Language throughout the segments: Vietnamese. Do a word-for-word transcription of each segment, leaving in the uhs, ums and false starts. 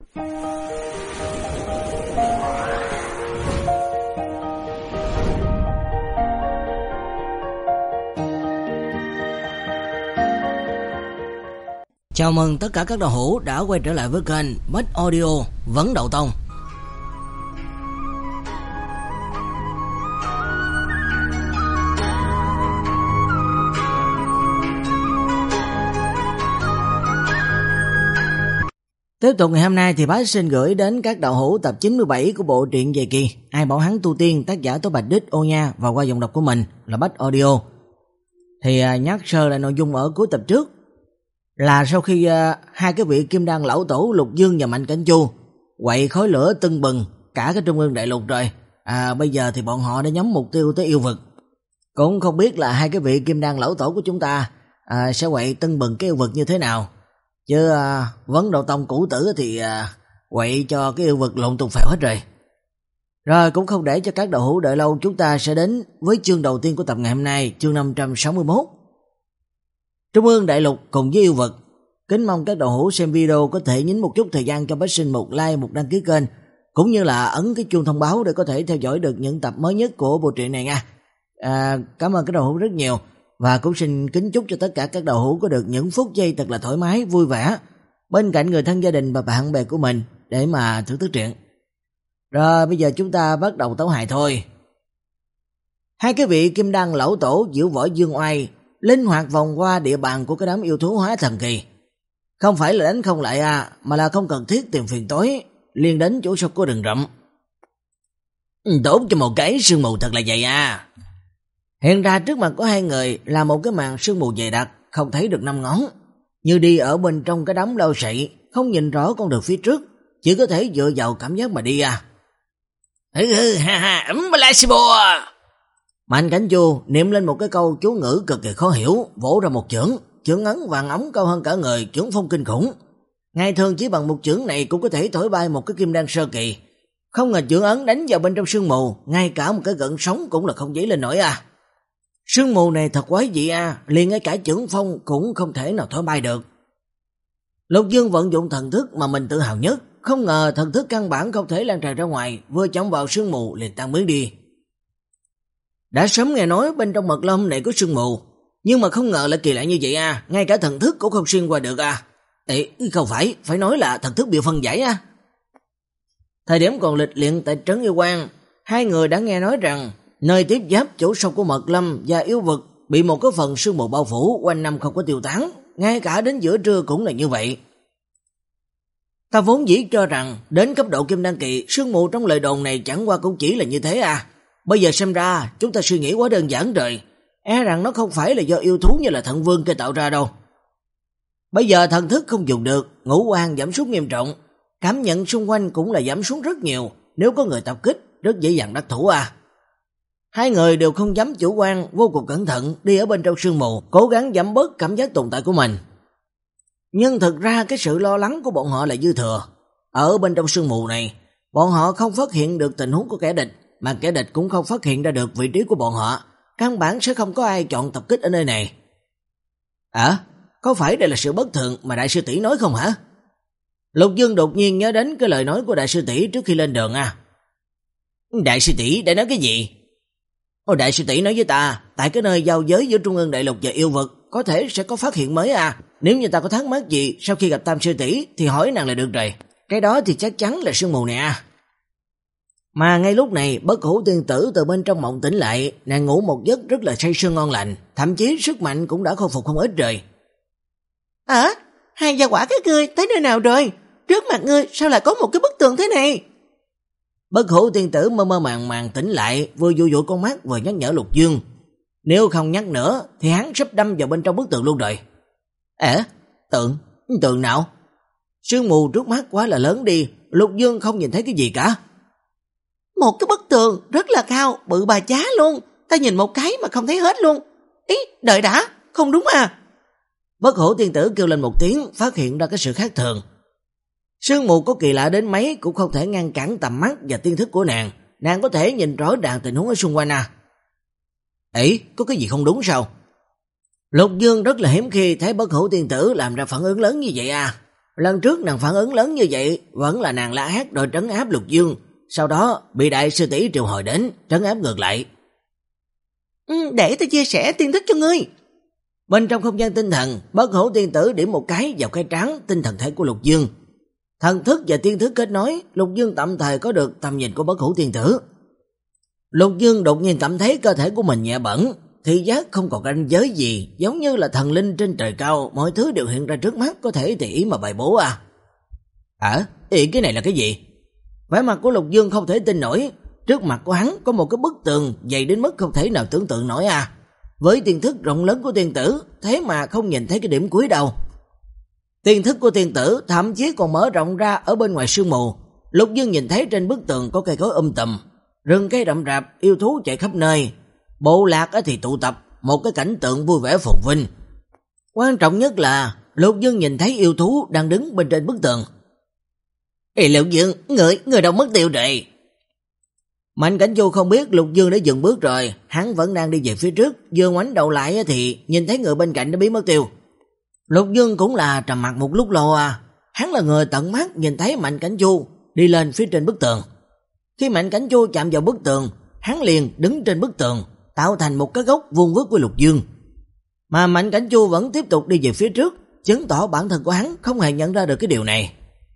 Chào mừng tất cả các đạo hữu đã quay trở lại với kênh Bách Audio Vấn Đậu Tông. Tiếp tục ngày hôm nay thì bác xin gửi đến các đạo hữu tập chín mươi bảy của bộ truyện Dài Kỳ Ai Bảo Hắn Tu Tiên, tác giả Tố Bạch Đích Ô Nha, và qua giọng đọc của mình là Bách Audio. Thì nhắc sơ lại nội dung ở cuối tập trước là sau khi uh, hai cái vị kim đan lão tổ Lục Dương và Mạnh Cảnh Chu quậy khói lửa tưng bừng cả cái Trung Ương Đại Lục rồi, à, bây giờ thì bọn họ đã nhắm mục tiêu tới yêu vực. Cũng không biết là hai cái vị kim đan lão tổ của chúng ta à, sẽ quậy tưng bừng cái yêu vực như thế nào, chứ à, Vấn Đậu Tông cũ tử thì à, quậy cho cái yêu vực lộn tùng phèo hết rồi. Rồi cũng không để cho các đạo hữu đợi lâu, chúng ta sẽ đến với chương đầu tiên của tập ngày hôm nay, chương năm trăm sáu mươi mốt. Trung Ương Đại Lục cùng với yêu vực. Kính mong các đạo hữu xem video có thể nhín một chút thời gian cho bác sinh một like, một đăng ký kênh, cũng như là ấn cái chuông thông báo để có thể theo dõi được những tập mới nhất của bộ truyện này nha. À, cảm ơn các đạo hữu rất nhiều, và cũng xin kính chúc cho tất cả các đạo hữu có được những phút giây thật là thoải mái, vui vẻ bên cạnh người thân, gia đình và bạn bè của mình để mà thưởng thức truyện. Rồi bây giờ chúng ta bắt đầu tấu hài thôi. Hai cái vị kim đan lão tổ diễu võ dương oai linh hoạt vòng qua địa bàn của cái đám yêu thú hóa thần kỳ. Không phải là đánh không lại à, mà là không cần thiết tìm phiền toái, liền đến chỗ sâu của rừng rậm. Tốt cho một cái sương mù thật là dày à. Hiện ra trước mặt của hai người là một cái màn sương mù dày đặc, không thấy được năm ngón, như đi ở bên trong cái đám lau sậy, không nhìn rõ con đường phía trước, chỉ có thể dựa vào cảm giác mà đi à. Hừ hừ ha ha, ấm Blasibo. Mạnh Cảnh Chu niệm lên một cái câu chú ngữ cực kỳ khó hiểu, vỗ ra một chưởng, chưởng ấn vàng ống cao hơn cả người, chưởng phong kinh khủng. Ngày thường chỉ bằng một chưởng này cũng có thể thổi bay một cái kim đan sơ kỳ, không ngờ chưởng ấn đánh vào bên trong sương mù, ngay cả một cái gợn sóng cũng là không dấy lên nổi à. Sương mù này thật quái dị à, liền ngay cả chưởng phong cũng không thể nào thổi bay được. Lục Dương vận dụng thần thức mà mình tự hào nhất, không ngờ thần thức căn bản không thể lan tràn ra ngoài, vừa chạm vào sương mù liền tan biến đi. Đã sớm nghe nói bên trong mật lâm này có sương mù, nhưng mà không ngờ lại kỳ lạ như vậy à, ngay cả thần thức cũng không xuyên qua được à. Ê, không phải, phải nói là thần thức bị phân giải à. Thời điểm còn lịch luyện tại trấn yêu quan, hai người đã nghe nói rằng nơi tiếp giáp chỗ sâu của mật lâm và yêu vực bị một cái phần sương mù bao phủ, quanh năm không có tiêu tán, ngay cả đến giữa trưa cũng là như vậy. Ta vốn dĩ cho rằng đến cấp độ kim đan kỳ, sương mù trong lời đồn này chẳng qua cũng chỉ là như thế à. Bây giờ xem ra chúng ta suy nghĩ quá đơn giản rồi, e rằng nó không phải là do yêu thú như là Thận Vương kia tạo ra đâu. Bây giờ thần thức không dùng được, ngũ quan giảm sút nghiêm trọng, cảm nhận xung quanh cũng là giảm xuống rất nhiều, nếu có người tập kích rất dễ dàng đắc thủ à. Hai người đều không dám chủ quan, vô cùng cẩn thận đi ở bên trong sương mù, cố gắng giảm bớt cảm giác tồn tại của mình. Nhưng thực ra cái sự lo lắng của bọn họ là dư thừa. Ở bên trong sương mù này, bọn họ không phát hiện được tình huống của kẻ địch, mà kẻ địch cũng không phát hiện ra được vị trí của bọn họ, căn bản sẽ không có ai chọn tập kích ở nơi này. À, có phải đây là sự bất thường mà đại sư tỷ nói không hả? Lục Dương đột nhiên nhớ đến cái lời nói của đại sư tỷ trước khi lên đường à. Đại sư tỷ đã nói cái gì? Ồ, đại sư tỷ nói với ta, tại cái nơi giao giới giữa Trung Ương Đại Lục và yêu vực có thể sẽ có phát hiện mới à. Nếu như ta có thắc mắc gì sau khi gặp Tam sư tỷ thì hỏi nàng là được rồi. Cái đó thì chắc chắn là sương mù nè à. Mà ngay lúc này Bất Hủ tiên tử từ bên trong mộng tỉnh lại, nàng ngủ một giấc rất là say sưa ngon lành, thậm chí sức mạnh cũng đã khôi phục không ít rồi. À, hai gia quả các ngươi tới nơi nào rồi? Trước mặt ngươi sao lại có một cái bức tường thế này? Bất Hủ tiên tử mơ mơ màng màng tỉnh lại, vừa dụi dụi con mắt vừa nhắc nhở Lục Dương. Nếu không nhắc nữa thì hắn sắp đâm vào bên trong bức tường luôn rồi. À, tượng, tượng nào? Sương mù trước mắt quá là lớn đi, Lục Dương không nhìn thấy cái gì cả. Một cái bức tường rất là cao, bự bà chá luôn, ta nhìn một cái mà không thấy hết luôn. Ý, đợi đã, không đúng à? Bất Hủ tiên tử kêu lên một tiếng, phát hiện ra cái sự khác thường. Sương mù có kỳ lạ đến mấy cũng không thể ngăn cản tầm mắt và tiên thức của nàng, nàng có thể nhìn rõ ràng tình huống ở xung quanh à. Ấy, có cái gì không đúng sao? Lục Dương rất là hiếm khi thấy Bất Hủ tiên tử làm ra phản ứng lớn như vậy à. Lần trước nàng phản ứng lớn như vậy vẫn là nàng la hét rồi trấn áp Lục Dương, sau đó bị đại sư tỷ triệu hồi đến trấn áp ngược lại. Ừ, để ta chia sẻ tiên thức cho ngươi. Bên trong không gian tinh thần, Bất Hủ tiên tử điểm một cái vào cái trán tinh thần thể của Lục Dương. Thần thức và tiên thức kết nối, Lục Dương tạm thời có được tầm nhìn của Bất Hủ tiên tử. Lục Dương đột nhiên cảm thấy cơ thể của mình nhẹ bẫng, thị giác không còn ranh giới gì, giống như là thần linh trên trời cao, mọi thứ đều hiện ra trước mắt, có thể tùy ý mà bày bố à. Hả? Ý cái này là cái gì? Vẻ mặt của Lục Dương không thể tin nổi, trước mặt của hắn có một cái bức tường dày đến mức không thể nào tưởng tượng nổi à. Với tiên thức rộng lớn của tiên tử, thế mà không nhìn thấy cái điểm cuối đâu. Tiên thức của tiên tử thậm chí còn mở rộng ra ở bên ngoài sương mù. Lục Dương nhìn thấy trên bức tường có cây cối um tùm, rừng cây rậm rạp, yêu thú chạy khắp nơi. Bộ lạc thì tụ tập, một cái cảnh tượng vui vẻ phồn vinh. Quan trọng nhất là Lục Dương nhìn thấy yêu thú đang đứng bên trên bức tường. Ê Lục Dương, người, người đâu mất tiêu rồi? Mạnh Cảnh Chu không biết Lục Dương đã dừng bước rồi, hắn vẫn đang đi về phía trước, vừa ngoảnh đầu lại thì nhìn thấy người bên cạnh đã biến mất tiêu. Lục Dương cũng là trầm mặc một lúc lâu à, hắn là người tận mắt nhìn thấy Mạnh Cảnh Chu đi lên phía trên bức tường. Khi Mạnh Cảnh Chu chạm vào bức tường, hắn liền đứng trên bức tường, tạo thành một cái góc vuông vức với Lục Dương. Mà Mạnh Cảnh Chu vẫn tiếp tục đi về phía trước, chứng tỏ bản thân của hắn không hề nhận ra được cái điều này.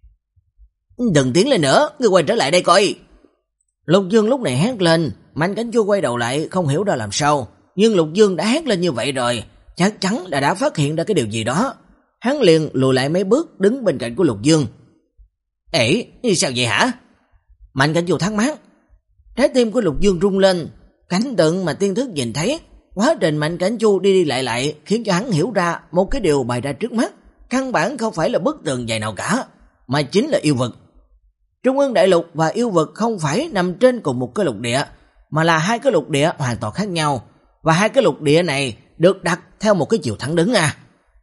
Đừng tiến lên nữa, ngươi quay trở lại đây coi. Lục Dương lúc này hét lên, Mạnh Cảnh Chu quay đầu lại không hiểu ra làm sao, nhưng Lục Dương đã hét lên như vậy rồi, chắc chắn là đã phát hiện ra cái điều gì đó. Hắn liền lùi lại mấy bước đứng bên cạnh của Lục Dương. Ê, sao vậy hả? Mạnh Cảnh Chu thắc mắc. Trái tim của Lục Dương rung lên, cảnh tượng mà tiên thức nhìn thấy, quá trình Mạnh Cảnh Chu đi đi lại lại khiến cho hắn hiểu ra một cái điều bày ra trước mắt, căn bản không phải là bức tường dày nào cả, mà chính là yêu vực. Trung ương đại lục và yêu vực không phải nằm trên cùng một cái lục địa, mà là hai cái lục địa hoàn toàn khác nhau, và hai cái lục địa này được đặt theo một cái chiều thẳng đứng à.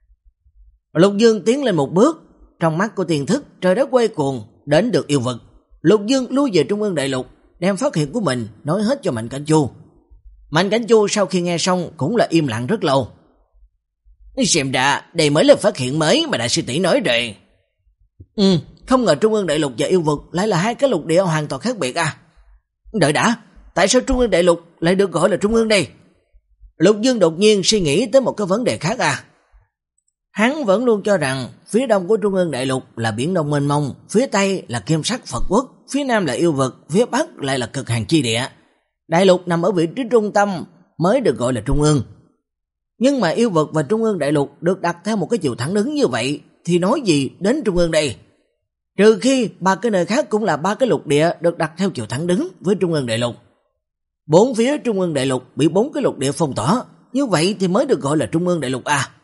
Lục Dương tiến lên một bước, trong mắt của tiên thức trời đất quay cuồng, đến được yêu vực. Lục Dương lui về Trung ương đại lục, đem phát hiện của mình nói hết cho Mạnh Cảnh Chu. Mạnh Cảnh Chu sau khi nghe xong cũng là im lặng rất lâu. Xem ra đây mới là phát hiện mới mà đại sư tỷ nói rồi. Ừ, không ngờ Trung ương đại lục và yêu vực lại là hai cái lục địa hoàn toàn khác biệt à. Đợi đã, tại sao Trung ương đại lục lại được gọi là Trung ương đây? Lục Dương đột nhiên suy nghĩ tới một cái vấn đề khác à. Hắn vẫn luôn cho rằng phía đông của Trung ương đại lục là biển Đông mênh mông, phía tây là Kim Sắc Phật quốc, phía nam là yêu vực, phía bắc lại là cực hàn chi địa. Đại lục nằm ở vị trí trung tâm mới được gọi là Trung ương. Nhưng mà yêu vực và Trung ương đại lục được đặt theo một cái chiều thẳng đứng như vậy thì nói gì đến Trung ương đây? Trừ khi ba cái nơi khác cũng là ba cái lục địa được đặt theo chiều thẳng đứng với Trung ương đại lục. Bốn phía Trung ương đại lục bị bốn cái lục địa phong tỏa, như vậy thì mới được gọi là Trung ương đại lục à.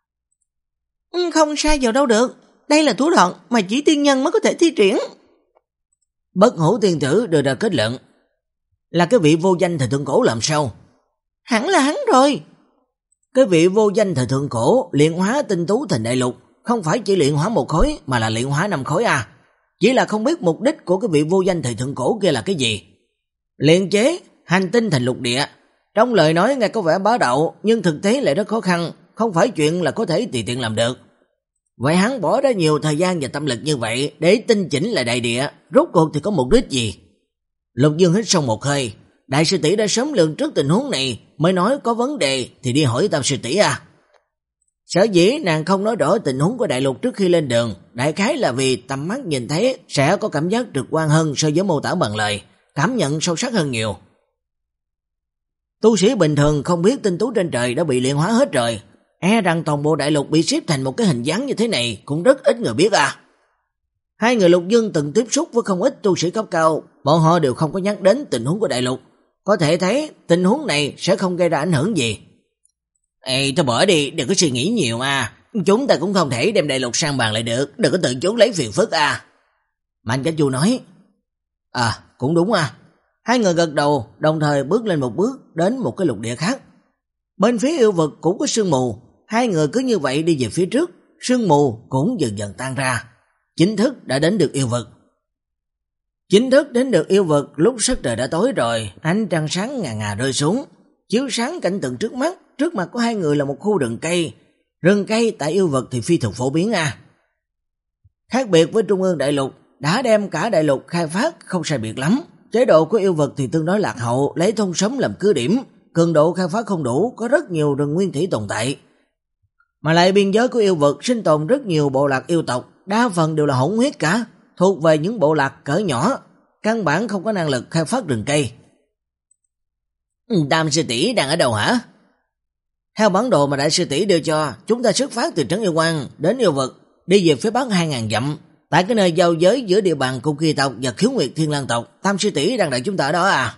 Ừ, không sai vào đâu được, đây là thủ đoạn mà chỉ tiên nhân mới có thể thi triển. Bất Hủ tiên tử đưa ra kết luận. Là cái vị vô danh thời thượng cổ làm sao? Hẳn là hắn rồi. Cái vị vô danh thời thượng cổ luyện hóa tinh tú thành đại lục, không phải chỉ luyện hóa một khối mà là luyện hóa năm khối à. Chỉ là không biết mục đích của cái vị vô danh thời thượng cổ kia là cái gì. Luyện chế hành tinh thành lục địa, trong lời nói nghe có vẻ bá đạo, nhưng thực tế lại rất khó khăn, không phải chuyện là có thể tùy tiện làm được. Vậy hắn bỏ ra nhiều thời gian và tâm lực như vậy để tinh chỉnh lại đại địa, rốt cuộc thì có mục đích gì? Lục Dương hít sâu một hơi, đại sư tỷ đã sớm lường trước tình huống này, mới nói có vấn đề thì đi hỏi tam sư tỷ à. Sở dĩ nàng không nói rõ tình huống của đại lục trước khi lên đường, đại khái là vì tầm mắt nhìn thấy sẽ có cảm giác trực quan hơn so với mô tả bằng lời, cảm nhận sâu sắc hơn nhiều. Tu sĩ bình thường không biết tinh tú trên trời đã bị luyện hóa hết rồi, e rằng toàn bộ đại lục bị xếp thành một cái hình dáng như thế này cũng rất ít người biết à. Hai người Lục Dương từng tiếp xúc với không ít tu sĩ cấp cao, bọn họ đều không có nhắc đến tình huống của đại lục, có thể thấy tình huống này sẽ không gây ra ảnh hưởng gì. Ê, thôi bỏ đi, đừng có suy nghĩ nhiều à, chúng ta cũng không thể đem đại lục sang bàn lại được, đừng có tự trốn lấy phiền phức à. Mạnh Cảnh Chu nói. À, cũng đúng à. Hai người gật đầu, đồng thời bước lên một bước đến một cái lục địa khác. Bên phía yêu vực cũng có sương mù, hai người cứ như vậy đi về phía trước, sương mù cũng dần dần tan ra. Chính thức đã đến được yêu vực. Chính thức đến được yêu vực lúc sắc trời đã tối rồi, ánh trăng sáng ngà ngà rơi xuống, chiếu sáng cảnh tượng trước mắt. Trước mặt của hai người là một khu rừng cây. Rừng cây tại yêu vực thì phi thường phổ biến à. Khác biệt với Trung ương đại lục, đã đem cả đại lục khai phát không sai biệt lắm. Chế độ của yêu vực thì tương đối lạc hậu, lấy thôn sống làm cứ điểm, cường độ khai phát không đủ, có rất nhiều rừng nguyên thủy tồn tại. Mà lại biên giới của yêu vực sinh tồn rất nhiều bộ lạc yêu tộc, đa phần đều là hỗn huyết cả, thuộc về những bộ lạc cỡ nhỏ, căn bản không có năng lực khai phát rừng cây. Tam sư tỷ đang ở đâu hả? Theo bản đồ mà đại sư tỷ đưa cho, chúng ta xuất phát từ trấn yêu quang đến yêu vực, đi về phía bắc hai nghìn dặm, tại cái nơi giao giới giữa địa bàn của kỳ tộc và khiếu nguyệt thiên lang tộc. Tam sư tỷ đang đợi chúng ta ở đó à?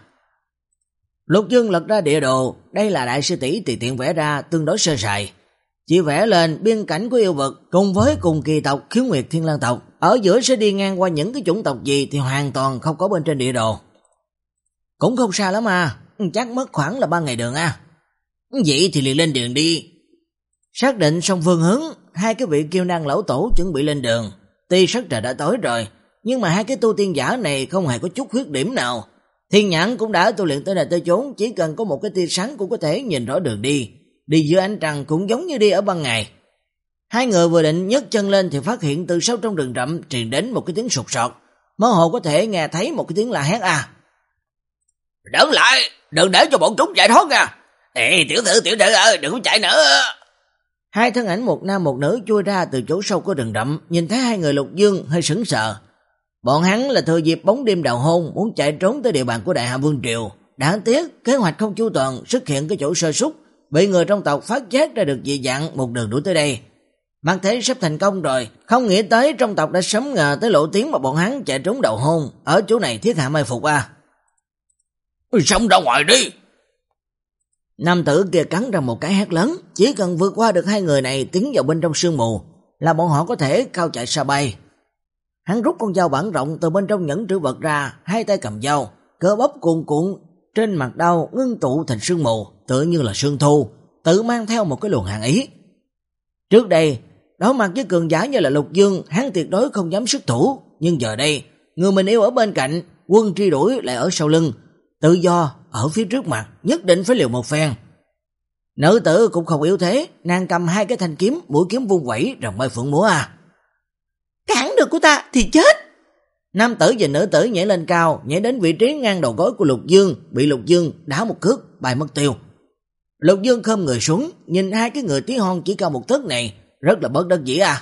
Lục Dương lật ra địa đồ, đây là đại sư tỷ tùy tiện vẽ ra, tương đối sơ sài. Chỉ vẽ lên biên cảnh của yêu vực cùng với cùng kỳ tộc khiếu nguyệt thiên lang tộc, ở giữa sẽ đi ngang qua những cái chủng tộc gì thì hoàn toàn không có bên trên địa đồ. Cũng không xa lắm à, chắc mất khoảng là ba ngày đường à. Vậy thì liền lên đường đi. Xác định xong phương hướng, hai cái vị kiêu năng lão tổ chuẩn bị lên đường. Tuy sắc trời đã tối rồi, nhưng mà hai cái tu tiên giả này không hề có chút khuyết điểm nào. Thiên nhãn cũng đã tu luyện tới này tới chốn, chỉ cần có một cái tia sáng cũng có thể nhìn rõ đường đi. Đi giữa ánh trăng cũng giống như đi ở ban ngày. Hai người vừa định nhấc chân lên thì phát hiện từ sâu trong rừng rậm truyền đến một cái tiếng sột soạt, mơ hồ có thể nghe thấy một cái tiếng la hét à. Đừng lại, đừng để cho bọn chúng chạy thoát nha. Ê tiểu tử tiểu tử ơi, đừng có chạy nữa. Hai thân ảnh một nam một nữ chui ra từ chỗ sâu của rừng rậm, nhìn thấy hai người Lục Dương hơi sững sờ. Bọn hắn là thừa dịp bóng đêm đào hôn muốn chạy trốn tới địa bàn của Đại Hạ Vương Triều. Đáng tiếc kế hoạch không chu toàn, xuất hiện cái chỗ sơ suất, bị người trong tộc phát giác ra được dị dạng, một đường đuổi tới đây. Mặt thế sắp thành công rồi, không nghĩ tới trong tộc đã sớm ngờ tới lộ tiếng mà bọn hắn chạy trốn đầu hôn, ở chỗ này thiết hạ mai phục à. Xong ra ngoài đi. Nam tử kia cắn ra một cái hét lớn, chỉ cần vượt qua được hai người này tiến vào bên trong sương mù là bọn họ có thể cao chạy xa bay. Hắn rút con dao bản rộng từ bên trong nhẫn trữ vật ra, hai tay cầm dao, cơ bắp cuồn cuộn trên mặt đao ngưng tụ thành sương mù, tựa như là sương thu, tự mang theo một cái luồng hàn ý. Trước đây, đối mặt với cường giả như là Lục Dương, hắn tuyệt đối không dám xuất thủ, nhưng giờ đây, người mình yêu ở bên cạnh, quân truy đuổi lại ở sau lưng, tự do ở phía trước mặt, nhất định phải liều một phen. Nữ tử cũng không yếu thế, nàng cầm hai cái thanh kiếm, mũi kiếm vung vẩy rồng bay phượng múa à. Cản được của ta thì chết. Nam tử và nữ tử nhảy lên cao, nhảy đến vị trí ngang đầu gối của Lục Dương, bị Lục Dương đá một cước, bay mất tiêu. Lục Dương khom người xuống, nhìn hai cái người tí hon chỉ cao một tấc này, rất là bất đắc dĩ à.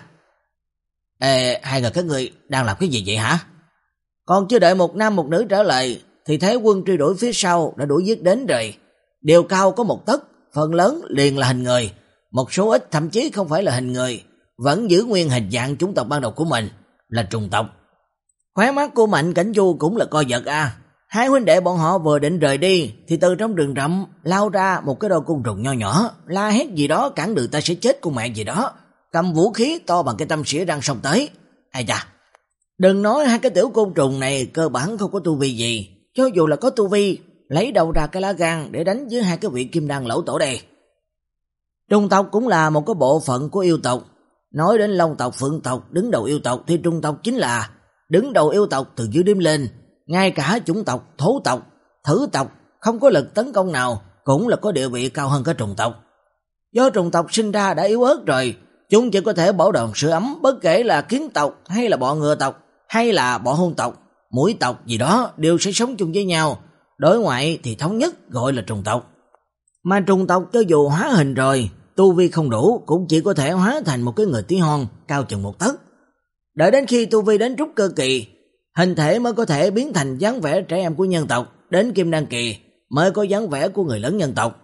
Ê, hai người các người đang làm cái gì vậy hả? Còn chưa đợi một nam một nữ trả lời, thì thấy quân truy đuổi phía sau đã đuổi giết đến rồi. Đều cao có một tấc, phần lớn liền là hình người, một số ít thậm chí không phải là hình người, vẫn giữ nguyên hình dạng chủng tộc ban đầu của mình, là trùng tộc. Khóe mắt của Mạnh Cảnh Du cũng là co giật à. Hai huynh đệ bọn họ vừa định rời đi thì từ trong rừng rậm lao ra một cái đôi côn trùng nho nhỏ, la hét gì đó cản đường ta sẽ chết của mẹ gì đó, cầm vũ khí to bằng cái tâm xỉa răng xông tới. Ai da, đừng nói hai cái tiểu côn trùng này cơ bản không có tu vi gì, cho dù là có tu vi, lấy đâu ra cái lá gan để đánh với hai cái vị kim đan lão tổ đây. Trung tộc cũng là một cái bộ phận của yêu tộc. Nói đến Long tộc, Phượng tộc đứng đầu yêu tộc thì Trung tộc chính là đứng đầu yêu tộc từ dưới đêm lên. Ngay cả chủng tộc, thổ tộc, thử tộc không có lực tấn công nào cũng là có địa vị cao hơn cả trùng tộc. Do trùng tộc sinh ra đã yếu ớt rồi, chúng chỉ có thể bảo đảm sưởi ấm, bất kể là kiến tộc hay là bọ ngựa tộc hay là bọ hung tộc, muỗi tộc gì đó đều sẽ sống chung với nhau. Đối ngoại thì thống nhất gọi là trùng tộc. Mà trùng tộc cho dù hóa hình rồi, tu vi không đủ cũng chỉ có thể hóa thành một cái người tí hon cao chừng một tấc. Đợi đến khi tu vi đến trúc cơ kỳ, hình thể mới có thể biến thành dáng vẻ trẻ em của nhân tộc, đến kim đan kỳ mới có dáng vẻ của người lớn nhân tộc.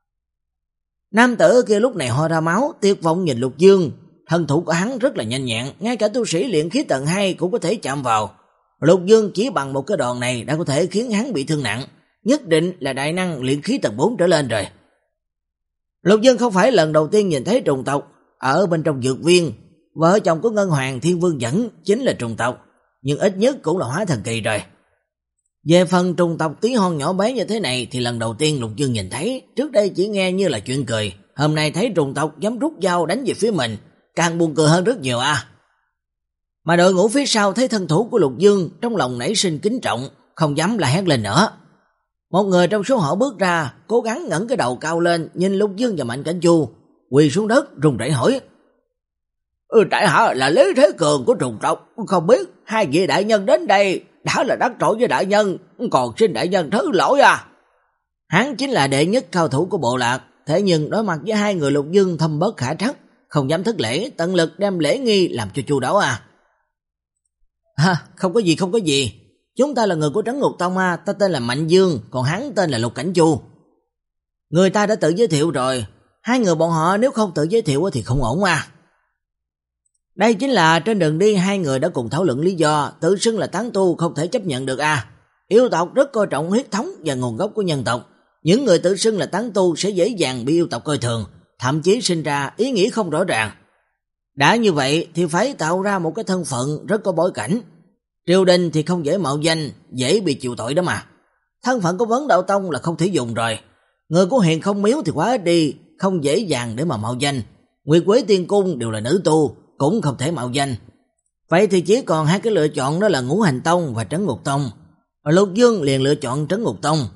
Nam tử kia lúc này ho ra máu, tuyệt vọng nhìn Lục Dương, thân thủ của hắn rất là nhanh nhẹn, ngay cả tu sĩ luyện khí tầng hai cũng có thể chạm vào. Lục Dương chỉ bằng một cái đòn này đã có thể khiến hắn bị thương nặng, nhất định là đại năng luyện khí tầng bốn trở lên rồi. Lục Dương không phải lần đầu tiên nhìn thấy trùng tộc, ở bên trong dược viên, vợ chồng của Ngân Hoàng Thiên Vương dẫn chính là trùng tộc, nhưng ít nhất cũng là hóa thần kỳ rồi. Về phần trùng tộc tí hon nhỏ bé như thế này thì lần đầu tiên Lục Dương nhìn thấy, trước đây chỉ nghe như là chuyện cười, hôm nay thấy trùng tộc dám rút dao đánh về phía mình, càng buồn cười hơn rất nhiều à. Mà đội ngũ phía sau thấy thân thủ của Lục Dương, trong lòng nảy sinh kính trọng, không dám la hét lên nữa. Một người trong số họ bước ra, cố gắng ngẩng cái đầu cao lên, nhìn Lục Dương và Mạnh Cảnh Du, quỳ xuống đất run rẩy hỏi: Ừ, tại hạ là Lý Thế Cường của trùng tộc, không biết hai vị đại nhân đến đây đã là đắc tội với đại nhân, còn xin đại nhân thứ lỗi à. Hắn chính là đệ nhất cao thủ của bộ lạc, thế nhưng đối mặt với hai người Lục Dương thâm bất khả trắc, không dám thất lễ, tận lực đem lễ nghi làm cho chu đáo à. Ha, không có gì không có gì, chúng ta là người của Trấn Ngục Tông à, ta tên là Mạnh Dương, còn hắn tên là Lục Cảnh Chu. Người ta đã tự giới thiệu rồi, hai người bọn họ nếu không tự giới thiệu thì không ổn à. Đây chính là trên đường đi hai người đã cùng thảo luận lý do, tự xưng là tán tu không thể chấp nhận được à. Yêu tộc rất coi trọng huyết thống và nguồn gốc của nhân tộc, những người tự xưng là tán tu sẽ dễ dàng bị yêu tộc coi thường, thậm chí sinh ra ý nghĩ không rõ ràng. Đã như vậy thì phải tạo ra một cái thân phận rất có bối cảnh. Triều đình thì không dễ mạo danh, dễ bị chịu tội đó mà. Thân phận của Vấn Đạo Tông là không thể dùng rồi. Người của Hiền Không Miếu thì quá ít đi, không dễ dàng để mà mạo danh. Nguyệt Quế Tiên Cung đều là nữ tu, cũng không thể mạo danh. Vậy thì chỉ còn hai cái lựa chọn, đó là Ngũ Hành Tông và Trấn Ngục Tông. Lục Dương liền lựa chọn Trấn Ngục Tông.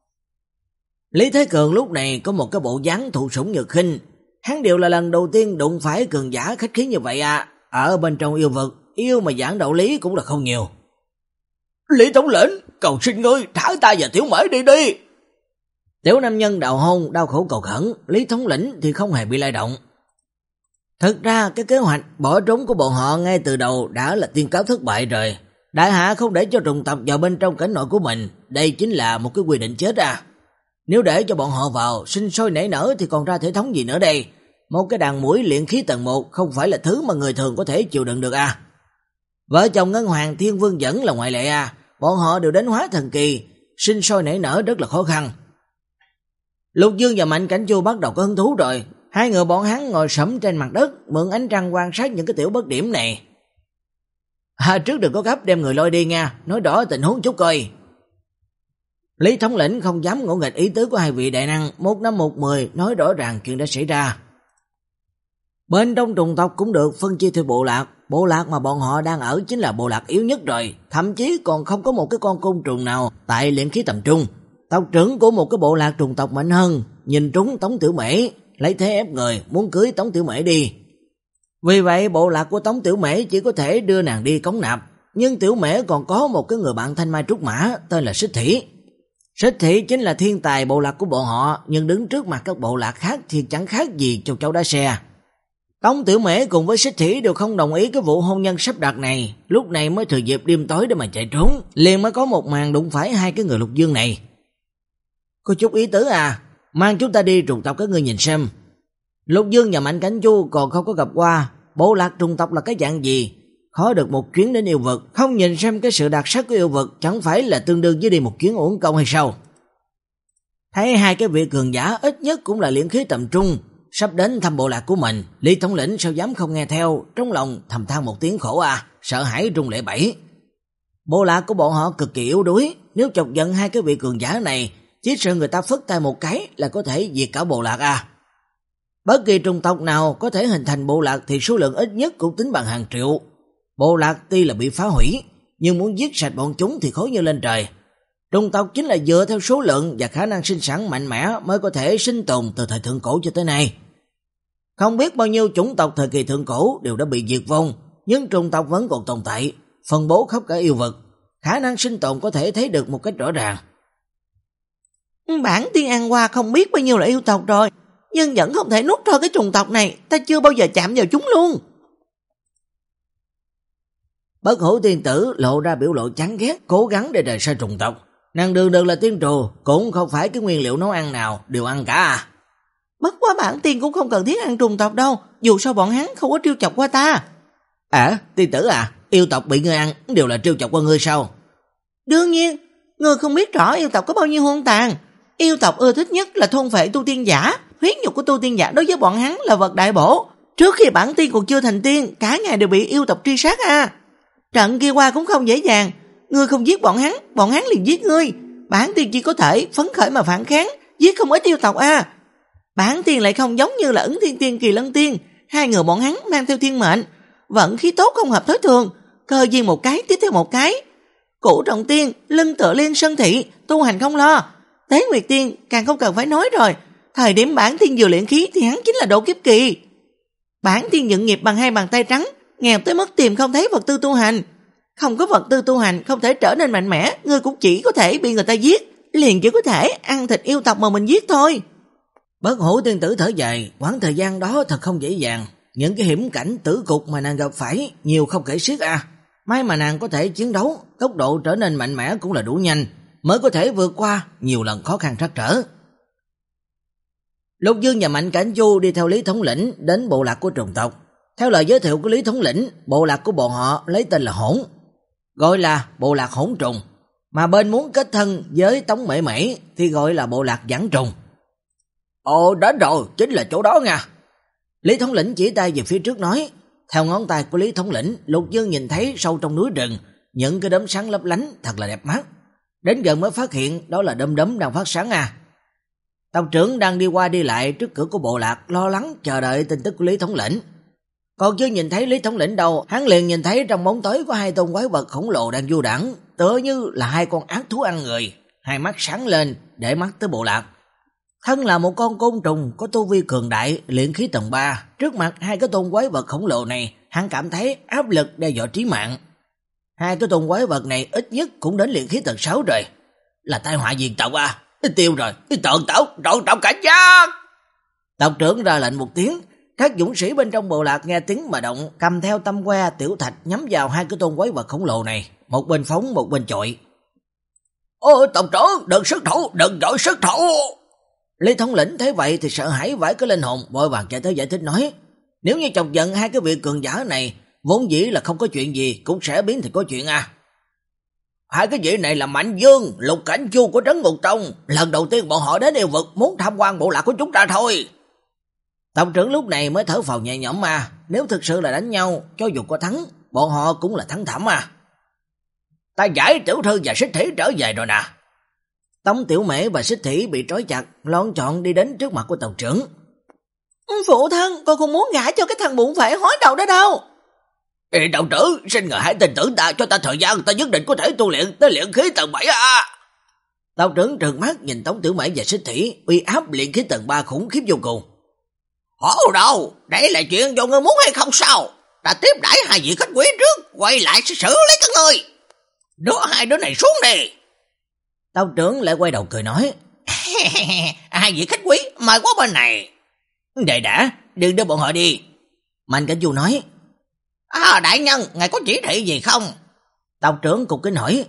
Lý Thế Cường lúc này có một cái bộ dáng thụ sủng nhược khinh. Hắn đều là lần đầu tiên đụng phải cường giả khách khí như vậy à. Ở bên trong yêu vực, yêu mà giảng đạo lý cũng là không nhiều. Lý Thống lĩnh, cầu xin ngươi thả ta và Tiểu Mễ đi đi. Tiểu nam nhân đào hôn đau khổ cầu khẩn, Lý Thống lĩnh thì không hề bị lay động. Thực ra cái kế hoạch bỏ trốn của bọn họ ngay từ đầu đã là tiên cáo thất bại rồi. Đại hạ không để cho trùng tộc vào bên trong cảnh nội của mình, đây chính là một cái quy định chết à. Nếu để cho bọn họ vào sinh sôi nảy nở thì còn ra thể thống gì nữa đây. Một cái đàn muỗi luyện khí tầng một không phải là thứ mà người thường có thể chịu đựng được à. Vợ chồng Ngân Hoàng Thiên Vương Dẫn là ngoại lệ à. Bọn họ đều đến hóa thần kỳ, sinh sôi nảy nở rất là khó khăn. Lục Dương và Mạnh Cảnh Chu bắt đầu có hứng thú rồi. Hai người bọn hắn ngồi sẫm trên mặt đất, mượn ánh trăng quan sát những cái tiểu bất điểm này. À, trước đừng có gấp đem người lôi đi nha, nói rõ tình huống chút coi. Lý thống lĩnh không dám ngỗ nghịch ý tứ của hai vị đại năng, một năm một mười nói rõ ràng chuyện đã xảy ra. Bên trong trùng tộc cũng được phân chia theo bộ lạc, bộ lạc mà bọn họ đang ở chính là bộ lạc yếu nhất rồi, thậm chí còn không có một cái con côn trùng nào tại luyện khí tầm trung. Tộc trưởng của một cái bộ lạc trùng tộc mạnh hơn, nhìn trúng Tống Tiểu Mễ, lấy thế ép người, muốn cưới Tống Tiểu Mễ đi. Vì vậy bộ lạc của Tống Tiểu Mễ chỉ có thể đưa nàng đi cống nạp, nhưng Tiểu Mễ còn có một cái người bạn thanh mai trúc mã tên là Xích Thủy. Xích Thủy chính là thiên tài bộ lạc của bọn họ, nhưng đứng trước mặt các bộ lạc khác thì chẳng khác gì châu chấu đá xe. Tống Tiểu Mễ cùng với Xích Thủy đều không đồng ý cái vụ hôn nhân sắp đặt này, lúc này mới thừa dịp đêm tối để mà chạy trốn, liền mới có một màn đụng phải hai cái người Lục Dương này. Có chút ý tứ à, mang chúng ta đi trùng tộc các ngươi nhìn xem. Lục Dương và Mạnh Cảnh Chu còn không có gặp qua bộ lạc trùng tộc là cái dạng gì, khó được một chuyến đến yêu vực, không nhìn xem cái sự đặc sắc của yêu vực chẳng phải là tương đương với đi một chuyến uổng công hay sao. Thấy hai cái vị cường giả ít nhất cũng là luyện khí tầm trung sắp đến thăm bộ lạc của mình, Lý thống lĩnh sao dám không nghe theo, trong lòng thầm than một tiếng khổ à, sợ hãi rung lệ bẫy. Bộ lạc của bọn họ cực kỳ yếu đuối, nếu chọc giận hai cái vị cường giả này, chỉ sợ người ta phất tay một cái là có thể diệt cả bộ lạc à. Bất kỳ trùng tộc nào có thể hình thành bộ lạc thì số lượng ít nhất cũng tính bằng hàng triệu. Bộ lạc tuy là bị phá hủy, nhưng muốn giết sạch bọn chúng thì khó như lên trời. Trùng tộc chính là dựa theo số lượng và khả năng sinh sản mạnh mẽ mới có thể sinh tồn từ thời thượng cổ cho tới nay. Không biết bao nhiêu chủng tộc thời kỳ thượng cổ đều đã bị diệt vong, nhưng trùng tộc vẫn còn tồn tại, phân bố khắp cả yêu vực, khả năng sinh tồn có thể thấy được một cách rõ ràng. Bản tiên ăn qua không biết bao nhiêu là yêu tộc rồi, nhưng vẫn không thể nuốt trôi cái trùng tộc này, ta chưa bao giờ chạm vào chúng luôn. Bất Hủ tiên tử lộ ra biểu lộ chán ghét, cố gắng để rời xa trùng tộc. Nàng đường đường là tiên trù, cũng không phải cái nguyên liệu nấu ăn nào đều ăn cả à. Bất quá bản tiên cũng không cần thiết ăn trùng tộc đâu, dù sao bọn hắn không có trêu chọc qua ta. À, tiên tử à, yêu tộc bị ngươi ăn đều là trêu chọc qua ngươi sao? Đương nhiên, ngươi không biết rõ yêu tộc có bao nhiêu hung tàn. Yêu tộc ưa thích nhất là thôn phệ tu tiên giả, huyết nhục của tu tiên giả đối với bọn hắn là vật đại bổ. Trước khi bản tiên còn chưa thành tiên, cả ngày đều bị yêu tộc truy sát à. Trận kia qua cũng không dễ dàng, ngươi không giết bọn hắn, bọn hắn liền giết ngươi. Bản tiên chỉ có thể phấn khởi mà phản kháng, giết không ít yêu tộc à. Bản tiên lại không giống như là Ứng Thiên Tiên, Kỳ Lân Tiên, hai người bọn hắn mang theo thiên mệnh, vận khí tốt không hợp thói thường, cơ duyên một cái tiếp theo một cái. Cửu Trọng Tiên lưng tựa lên sân thị, tu hành không lo. Tế Nguyệt Tiên càng không cần phải nói rồi, thời điểm bản tiên vừa luyện khí thì hắn chính là độ kiếp kỳ. Bản tiên dựng nghiệp bằng hai bàn tay trắng, nghèo tới mức tìm không thấy vật tư tu hành. Không có vật tư tu hành, không thể trở nên mạnh mẽ, ngươi cũng chỉ có thể bị người ta giết, liền chỉ có thể ăn thịt yêu tộc mà mình giết thôi. Bất Hủ tiên tử thở dài, quãng thời gian đó thật không dễ dàng. Những cái hiểm cảnh tử cục mà nàng gặp phải nhiều không kể xiết à. May mà nàng có thể chiến đấu, tốc độ trở nên mạnh mẽ cũng là đủ nhanh, mới có thể vượt qua nhiều lần khó khăn trắc trở. Lục Dương và Mạnh Cảnh Chu đi theo Lý thống lĩnh đến bộ lạc của trùng tộc. Theo lời giới thiệu của Lý thống lĩnh, bộ lạc của bọn họ lấy tên là Hỗn, gọi là bộ lạc Hỗn Trùng, mà bên muốn kết thân với Tống Mễ Mễ thì gọi là bộ lạc Giảng Trùng. Ồ, đến rồi, chính là chỗ đó nha. Lý thống lĩnh chỉ tay về phía trước nói. Theo ngón tay của Lý thống lĩnh, Lục Dương nhìn thấy sâu trong núi rừng những cái đốm sáng lấp lánh thật là đẹp mắt. Đến gần mới phát hiện đó là đom đóm đang phát sáng à. Tộc trưởng đang đi qua đi lại trước cửa của bộ lạc, lo lắng chờ đợi tin tức của Lý thống lĩnh. Còn chưa nhìn thấy Lý thống lĩnh đâu, hắn liền nhìn thấy trong bóng tối có hai tôn quái vật khổng lồ đang du đãng, tựa như là hai con ác thú ăn người, hai mắt sáng lên để mắt tới bộ lạc. Thân là một con côn trùng có tu vi cường đại, luyện khí tầng ba, trước mặt hai cái tôn quái vật khổng lồ này, hắn cảm thấy áp lực đe dọa trí mạng. Hai cái tôn quái vật này ít nhất cũng đến luyện khí tầng sáu rồi, là tai họa diệt tộc à. Tiêu rồi, tận tộc, trọn trọng cảnh giác. Tộc trưởng ra lệnh một tiếng, các dũng sĩ bên trong bộ lạc nghe tiếng mà động, cầm theo tăm que tiểu thạch nhắm vào hai cái tôn quái vật khổng lồ này, một bên phóng một bên chọi. Ôi tộc trưởng, đừng xuất thủ, đừng dội xuất thủ. Lý thống lĩnh thấy vậy thì sợ hãi vãi cái linh hồn, vội vàng chạy tới giải thích nói, nếu như chọc giận hai cái vị cường giả này, vốn dĩ là không có chuyện gì, cũng sẽ biến thành có chuyện à. Hai cái vị này là Mạnh Dương, Lục Cảnh Chu của Trấn Ngục Tông, lần đầu tiên bọn họ đến yêu vực muốn tham quan bộ lạc của chúng ta thôi. Tộc trưởng lúc này mới thở phào nhẹ nhõm mà, nếu thực sự là đánh nhau, cho dù có thắng, bọn họ cũng là thắng thảm mà. Ta giải tiểu thư và Xích Thủy trở về rồi nè. Tống Tiểu Mễ và Xích Thủy bị trói chặt, lon chọn đi đến trước mặt của tộc trưởng. Phụ thân, con không muốn gả cho cái thằng bụng phệ hói đầu đó đâu. Ê tộc trưởng, xin ngài hãy tin tưởng ta, cho ta thời gian, ta nhất định có thể tu luyện tới luyện khí tầng bảy à. Tộc trưởng trừng mắt nhìn Tống Tiểu Mễ và Xích Thủy, uy áp luyện khí tầng ba khủng khiếp vô cùng. Hổ đâu, đây là chuyện do ngươi muốn hay không sao? Ta tiếp đãi hai vị khách quý trước, quay lại sẽ xử lý các ngươi. Đưa hai đứa này xuống đi. Tộc trưởng lại quay đầu cười nói. Hai vị khách quý, mời qua bên này. Đợi đã, đừng đưa bọn họ đi. Mạnh Cảnh Chu nói. À đại nhân, ngài có chỉ thị gì không? Tộc trưởng cục kính hỏi.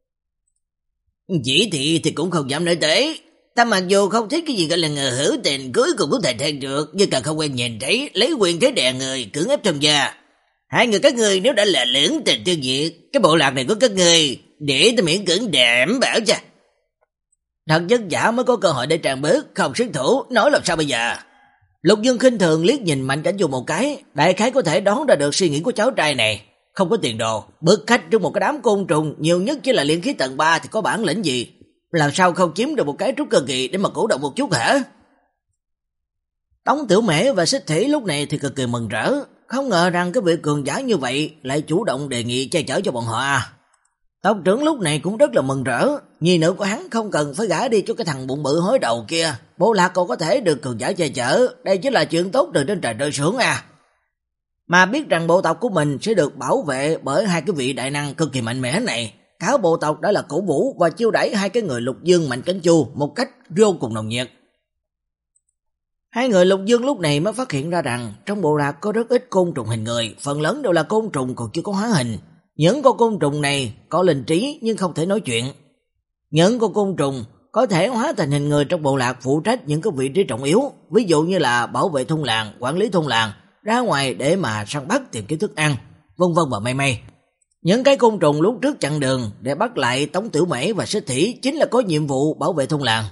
Chỉ thị thì cũng không dám nói tới. Ta mặc dù không thích cái gì gọi là ngờ hữu tình, cuối cùng có thể thay được, nhưng càng không quen nhìn thấy, lấy quyền thế đè người, cưỡng ép trong gia. Hai người các người nếu đã là lưỡng tình tiêu diệt, cái bộ lạc này của các người, để ta miễn cưỡng đảm bảo cho. Thật vất vả mới có cơ hội để tràn bớt, không xuất thủ, nói làm sao bây giờ? Lục Dương khinh thường liếc nhìn Mạnh Cảnh Chu một cái, đại khái có thể đoán ra được suy nghĩ của cháu trai này. Không có tiền đồ, bức khách trong một cái đám côn trùng, nhiều nhất chỉ là luyện khí tầng ba thì có bản lĩnh gì? Làm sao không chiếm được một cái trúc cơ kỳ để mà cổ động một chút hả? Tống Tiểu Mễ và Xích Thủy lúc này thì cực kỳ mừng rỡ, không ngờ rằng cái vị cường giả như vậy lại chủ động đề nghị che chở cho bọn họ à. Tộc trưởng lúc này cũng rất là mừng rỡ, nhi nữ của hắn không cần phải gả đi cho cái thằng bụng bự hối đầu kia, bộ lạc còn có thể được cường giả che chở, đây chính là chuyện tốt từ trên trời rơi xuống à. Mà biết rằng bộ tộc của mình sẽ được bảo vệ bởi hai cái vị đại năng cực kỳ mạnh mẽ này, cả bộ tộc đã là cổ vũ và chiêu đãi hai cái người Lục Dương Mạnh Cảnh Chu một cách vô cùng nồng nhiệt. Hai người Lục Dương lúc này mới phát hiện ra rằng trong bộ lạc có rất ít côn trùng hình người, phần lớn đều là côn trùng còn chưa có hóa hình. Những con côn trùng này có linh trí nhưng không thể nói chuyện. Những con côn trùng có thể hóa thành hình người trong bộ lạc phụ trách những cái vị trí trọng yếu, ví dụ như là bảo vệ thôn làng, quản lý thôn làng, ra ngoài để mà săn bắt tìm kiếm thức ăn, vân vân và mây mây. Những cái côn trùng lúc trước chặn đường để bắt lại Tống Tiểu Mễ và Xích Thủy chính là có nhiệm vụ bảo vệ thôn làng.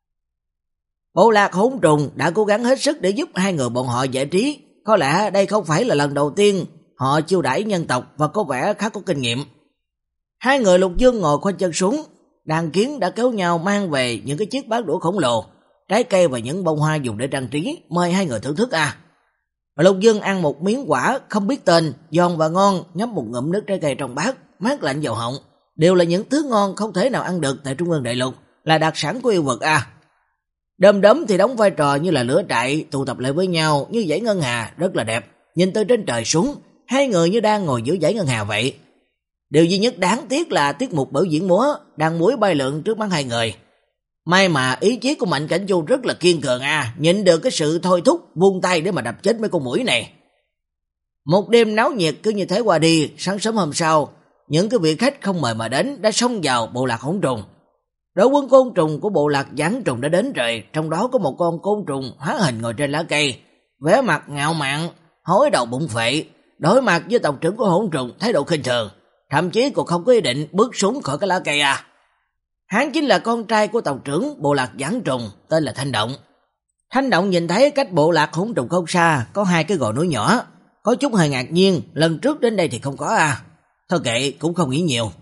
Bộ lạc Hỗn Trùng đã cố gắng hết sức để giúp hai người bọn họ giải trí, có lẽ đây không phải là lần đầu tiên họ chiêu đãi nhân tộc và có vẻ khá có kinh nghiệm. Hai người Lục Dương ngồi khoanh chân xuống, đàn kiến đã kéo nhau mang về những cái chiếc bát đũa khổng lồ, trái cây và những bông hoa dùng để trang trí, mời hai người thưởng thức à. Lục Dương ăn một miếng quả không biết tên, giòn và ngon, nhấp một ngụm nước trái cây trong bát, mát lạnh vào họng, đều là những thứ ngon không thể nào ăn được tại Trung Ương Đại Lục, là đặc sản của yêu vật à. Đom đóm thì đóng vai trò như là lửa trại tụ tập lại với nhau như dãy ngân hà rất là đẹp. Nhìn từ trên trời xuống, hai người như đang ngồi giữa dãy ngân hà vậy. Điều duy nhất đáng tiếc là tiết mục biểu diễn múa đang muối bay lượn trước mắt hai người. May mà ý chí của Mạnh Cảnh Du rất là kiên cường à, nhịn được cái sự thôi thúc vung tay để mà đập chết mấy con muỗi này. Một đêm náo nhiệt cứ như thế qua đi. Sáng sớm hôm sau, những cái vị khách không mời mà đến đã xông vào bộ lạc hỗn trùng. Đội quân côn trùng của bộ lạc giảng trùng đã đến rồi, trong đó có một con côn trùng hóa hình ngồi trên lá cây, vẻ mặt ngạo mạn, hối đầu bụng phệ, đối mặt với tộc trưởng của hỗn trùng thái độ khinh thường, thậm chí còn không có ý định bước xuống khỏi cái lá cây à. Hắn chính là con trai của tộc trưởng bộ lạc giảng trùng, tên là Thanh Động. Thanh Động nhìn thấy cách bộ lạc hỗn trùng không xa có hai cái gò núi nhỏ, có chút hơi ngạc nhiên, lần trước đến đây thì không có à. Thôi kệ, cũng không nghĩ nhiều.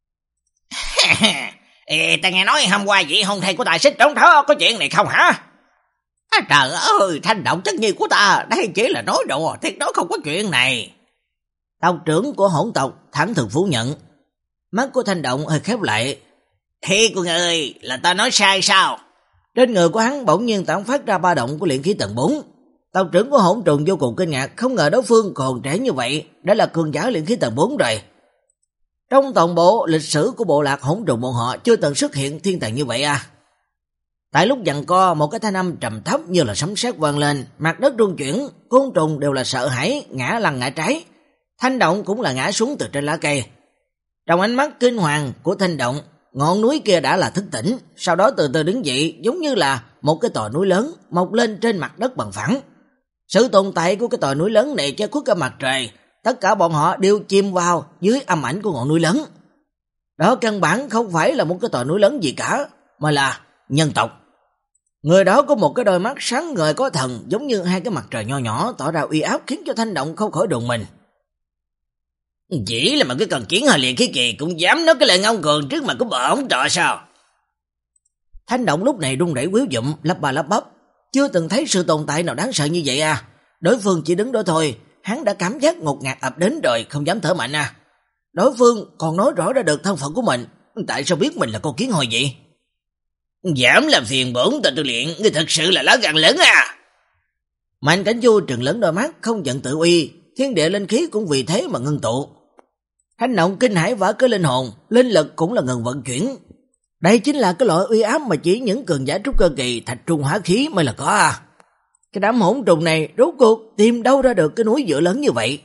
Ê, ta nghe nói hôm qua vị hôn thầy của tài xích trống thó có chuyện này không hả? À, trời ơi, Thanh Động chất nhi của ta, đây chỉ là nói đùa, thiệt đó không có chuyện này. Tộc trưởng của hỗn tộc thẳng thừng phủ nhận. Mắt của Thanh Động hơi khép lại. Thì của người là ta nói sai sao? Trên người của hắn bỗng nhiên tản phát ra ba động của luyện khí tầng bốn. Tộc trưởng của hỗn trùng vô cùng kinh ngạc, không ngờ đối phương còn trẻ như vậy, đã là cường giả luyện khí tầng bốn rồi. Trong toàn bộ lịch sử của bộ lạc hỗn trùng bọn họ chưa từng xuất hiện thiên tài như vậy à. Tại lúc giằng co, một cái thanh âm trầm thấp như là sấm sét vang lên, mặt đất rung chuyển, côn trùng đều là sợ hãi, ngã lăn ngã trái. Thanh Động cũng là ngã xuống từ trên lá cây. Trong ánh mắt kinh hoàng của Thanh Động, ngọn núi kia đã là thức tỉnh, sau đó từ từ đứng dậy giống như là một cái tòa núi lớn mọc lên trên mặt đất bằng phẳng. Sự tồn tại của cái tòa núi lớn này che khuất cả mặt trời, tất cả bọn họ đều chìm vào dưới âm ảnh của ngọn núi lớn. Đó căn bản không phải là một cái tòa núi lớn gì cả, mà là nhân tộc. Người đó có một cái đôi mắt sáng ngời có thần, giống như hai cái mặt trời nho nhỏ tỏ ra uy áp, khiến cho Thanh Động không khỏi đùng mình. Chỉ là một cái con kiến hơi liền khí kỳ cũng dám nói cái lời ngông cuồng trước mặt của bọn ổng trọ sao? Thanh Động lúc này run rẩy quýu dụm, lắp ba lắp bắp, chưa từng thấy sự tồn tại nào đáng sợ như vậy à. Đối phương chỉ đứng đó thôi, hắn đã cảm giác ngột ngạt ập đến rồi, không dám thở mạnh à. Đối phương còn nói rõ ra được thân phận của mình, tại sao biết mình là con kiến hồi vậy? Dám làm phiền bổn tọa tu luyện, ngươi thật sự là lá gan lớn à. Mạnh Cảnh Du trừng lớn đôi mắt, không giận tự uy, thiên địa linh khí cũng vì thế mà ngưng tụ. Hành động kinh hãi vỡ cái linh hồn, linh lực cũng là ngừng vận chuyển. Đây chính là cái loại uy áp mà chỉ những cường giả trúc cơ kỳ thạch trung hỏa khí mới là có à. Cái đám hỗn trùng này rốt cuộc tìm đâu ra được cái núi dựa lớn như vậy?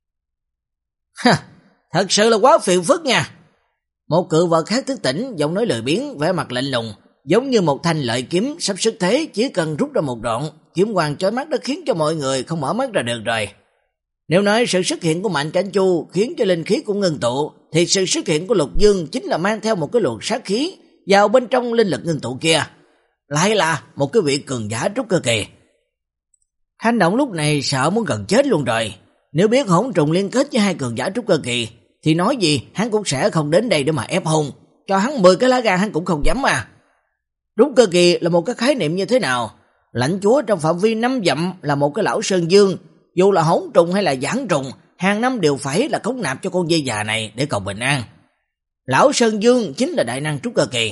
Ha, thật sự là quá phiền phức nha. Một cự vật khác thức tỉnh, giọng nói lười biếng, vẻ mặt lạnh lùng, giống như một thanh lợi kiếm sắp xuất thế, chỉ cần rút ra một đoạn, kiếm quang chói mắt đã khiến cho mọi người không mở mắt ra được rồi. Nếu nói sự xuất hiện của Mạnh Cảnh Du khiến cho linh khí cũng ngưng tụ, thì sự xuất hiện của Lục Dương chính là mang theo một cái luồng sát khí vào bên trong linh lực ngưng tụ kia, lại là một cái vị cường giả trúc cơ kỳ. Hành động lúc này sợ muốn gần chết luôn rồi. Nếu biết hỗn trùng liên kết với hai cường giả trúc cơ kỳ thì nói gì hắn cũng sẽ không đến đây để mà ép hôn. Cho hắn mười cái lá gan hắn cũng không dám mà. Trúc cơ kỳ là một cái khái niệm như thế nào? Lãnh chúa trong phạm vi năm dặm là một cái lão sơn dương, dù là hỗn trùng hay là giảng trùng, hàng năm đều phải là cống nạp cho con dây già này để cầu bình an. Lão Sơn Dương chính là đại năng trúc cơ kỳ.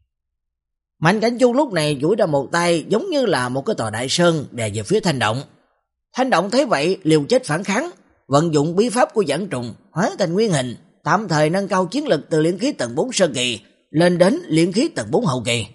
Mạnh Cảnh Du lúc này duỗi ra một tay giống như là một cái tòa đại sơn đè về phía Thanh Động. Thanh Động thấy vậy liều chết phản kháng, vận dụng bí pháp của giảng trùng hóa thành nguyên hình, tạm thời nâng cao chiến lực từ luyện khí tầng bốn sơ kỳ lên đến luyện khí tầng bốn hậu kỳ.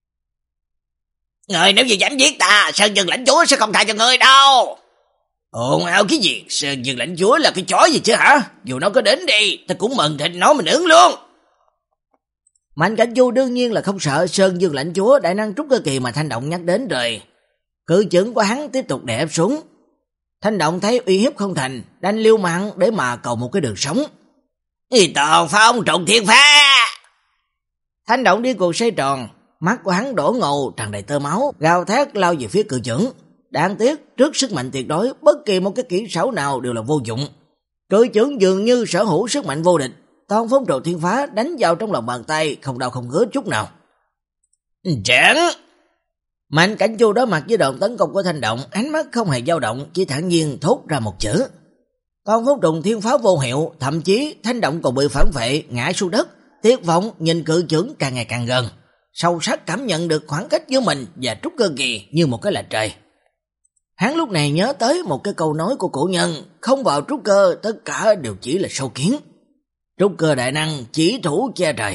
Người nếu như dám giết ta, Sơn Dương lãnh chúa sẽ không tha cho người đâu. Ồn ào cái gì? Sơn Dương lãnh chúa là cái chó gì chứ hả? Dù nó có đến đi, ta cũng mần thịt nó mình nướng luôn. Mạnh Cảnh Du đương nhiên là không sợ Sơn Dương lãnh chúa đại năng trúc cơ kỳ mà Thanh Động nhắc đến rồi. Cự chưởng của hắn tiếp tục đè ép xuống. Thanh Động thấy uy hiếp không thành, đành liêu mạng để mà cầu một cái đường sống. Y toàn phong trùng thiên phá. Thanh Động đi cuộc xoay tròn, mắt của hắn đổ ngầu tràn đầy tơ máu, gào thét lao về phía cự chưởng. Đáng tiếc trước sức mạnh tuyệt đối, bất kỳ một cái kỹ xảo nào đều là vô dụng. Cự chưởng dường như sở hữu sức mạnh vô địch, toàn phong trào thiên phá đánh vào trong lòng bàn tay, không đau không ngứa chút nào. Chẳng! Mạnh Cảnh Du đối mặt với đòn tấn công của Thanh Động, ánh mắt không hề dao động, chỉ thản nhiên thốt ra một chữ. Toàn phong trùng thiên phá vô hiệu, thậm chí Thanh Động còn bị phản vệ ngã xuống đất, tuyệt vọng nhìn cự chưởng càng ngày càng gần. sâu sắc cảm nhận được khoảng cách giữa mình và trúc cơ kỳ như một cái là trời. Hắn lúc này nhớ tới một cái câu nói của cổ nhân, không vào trúc cơ tất cả đều chỉ là sâu kiến. Trúc cơ đại năng chỉ thủ che trời.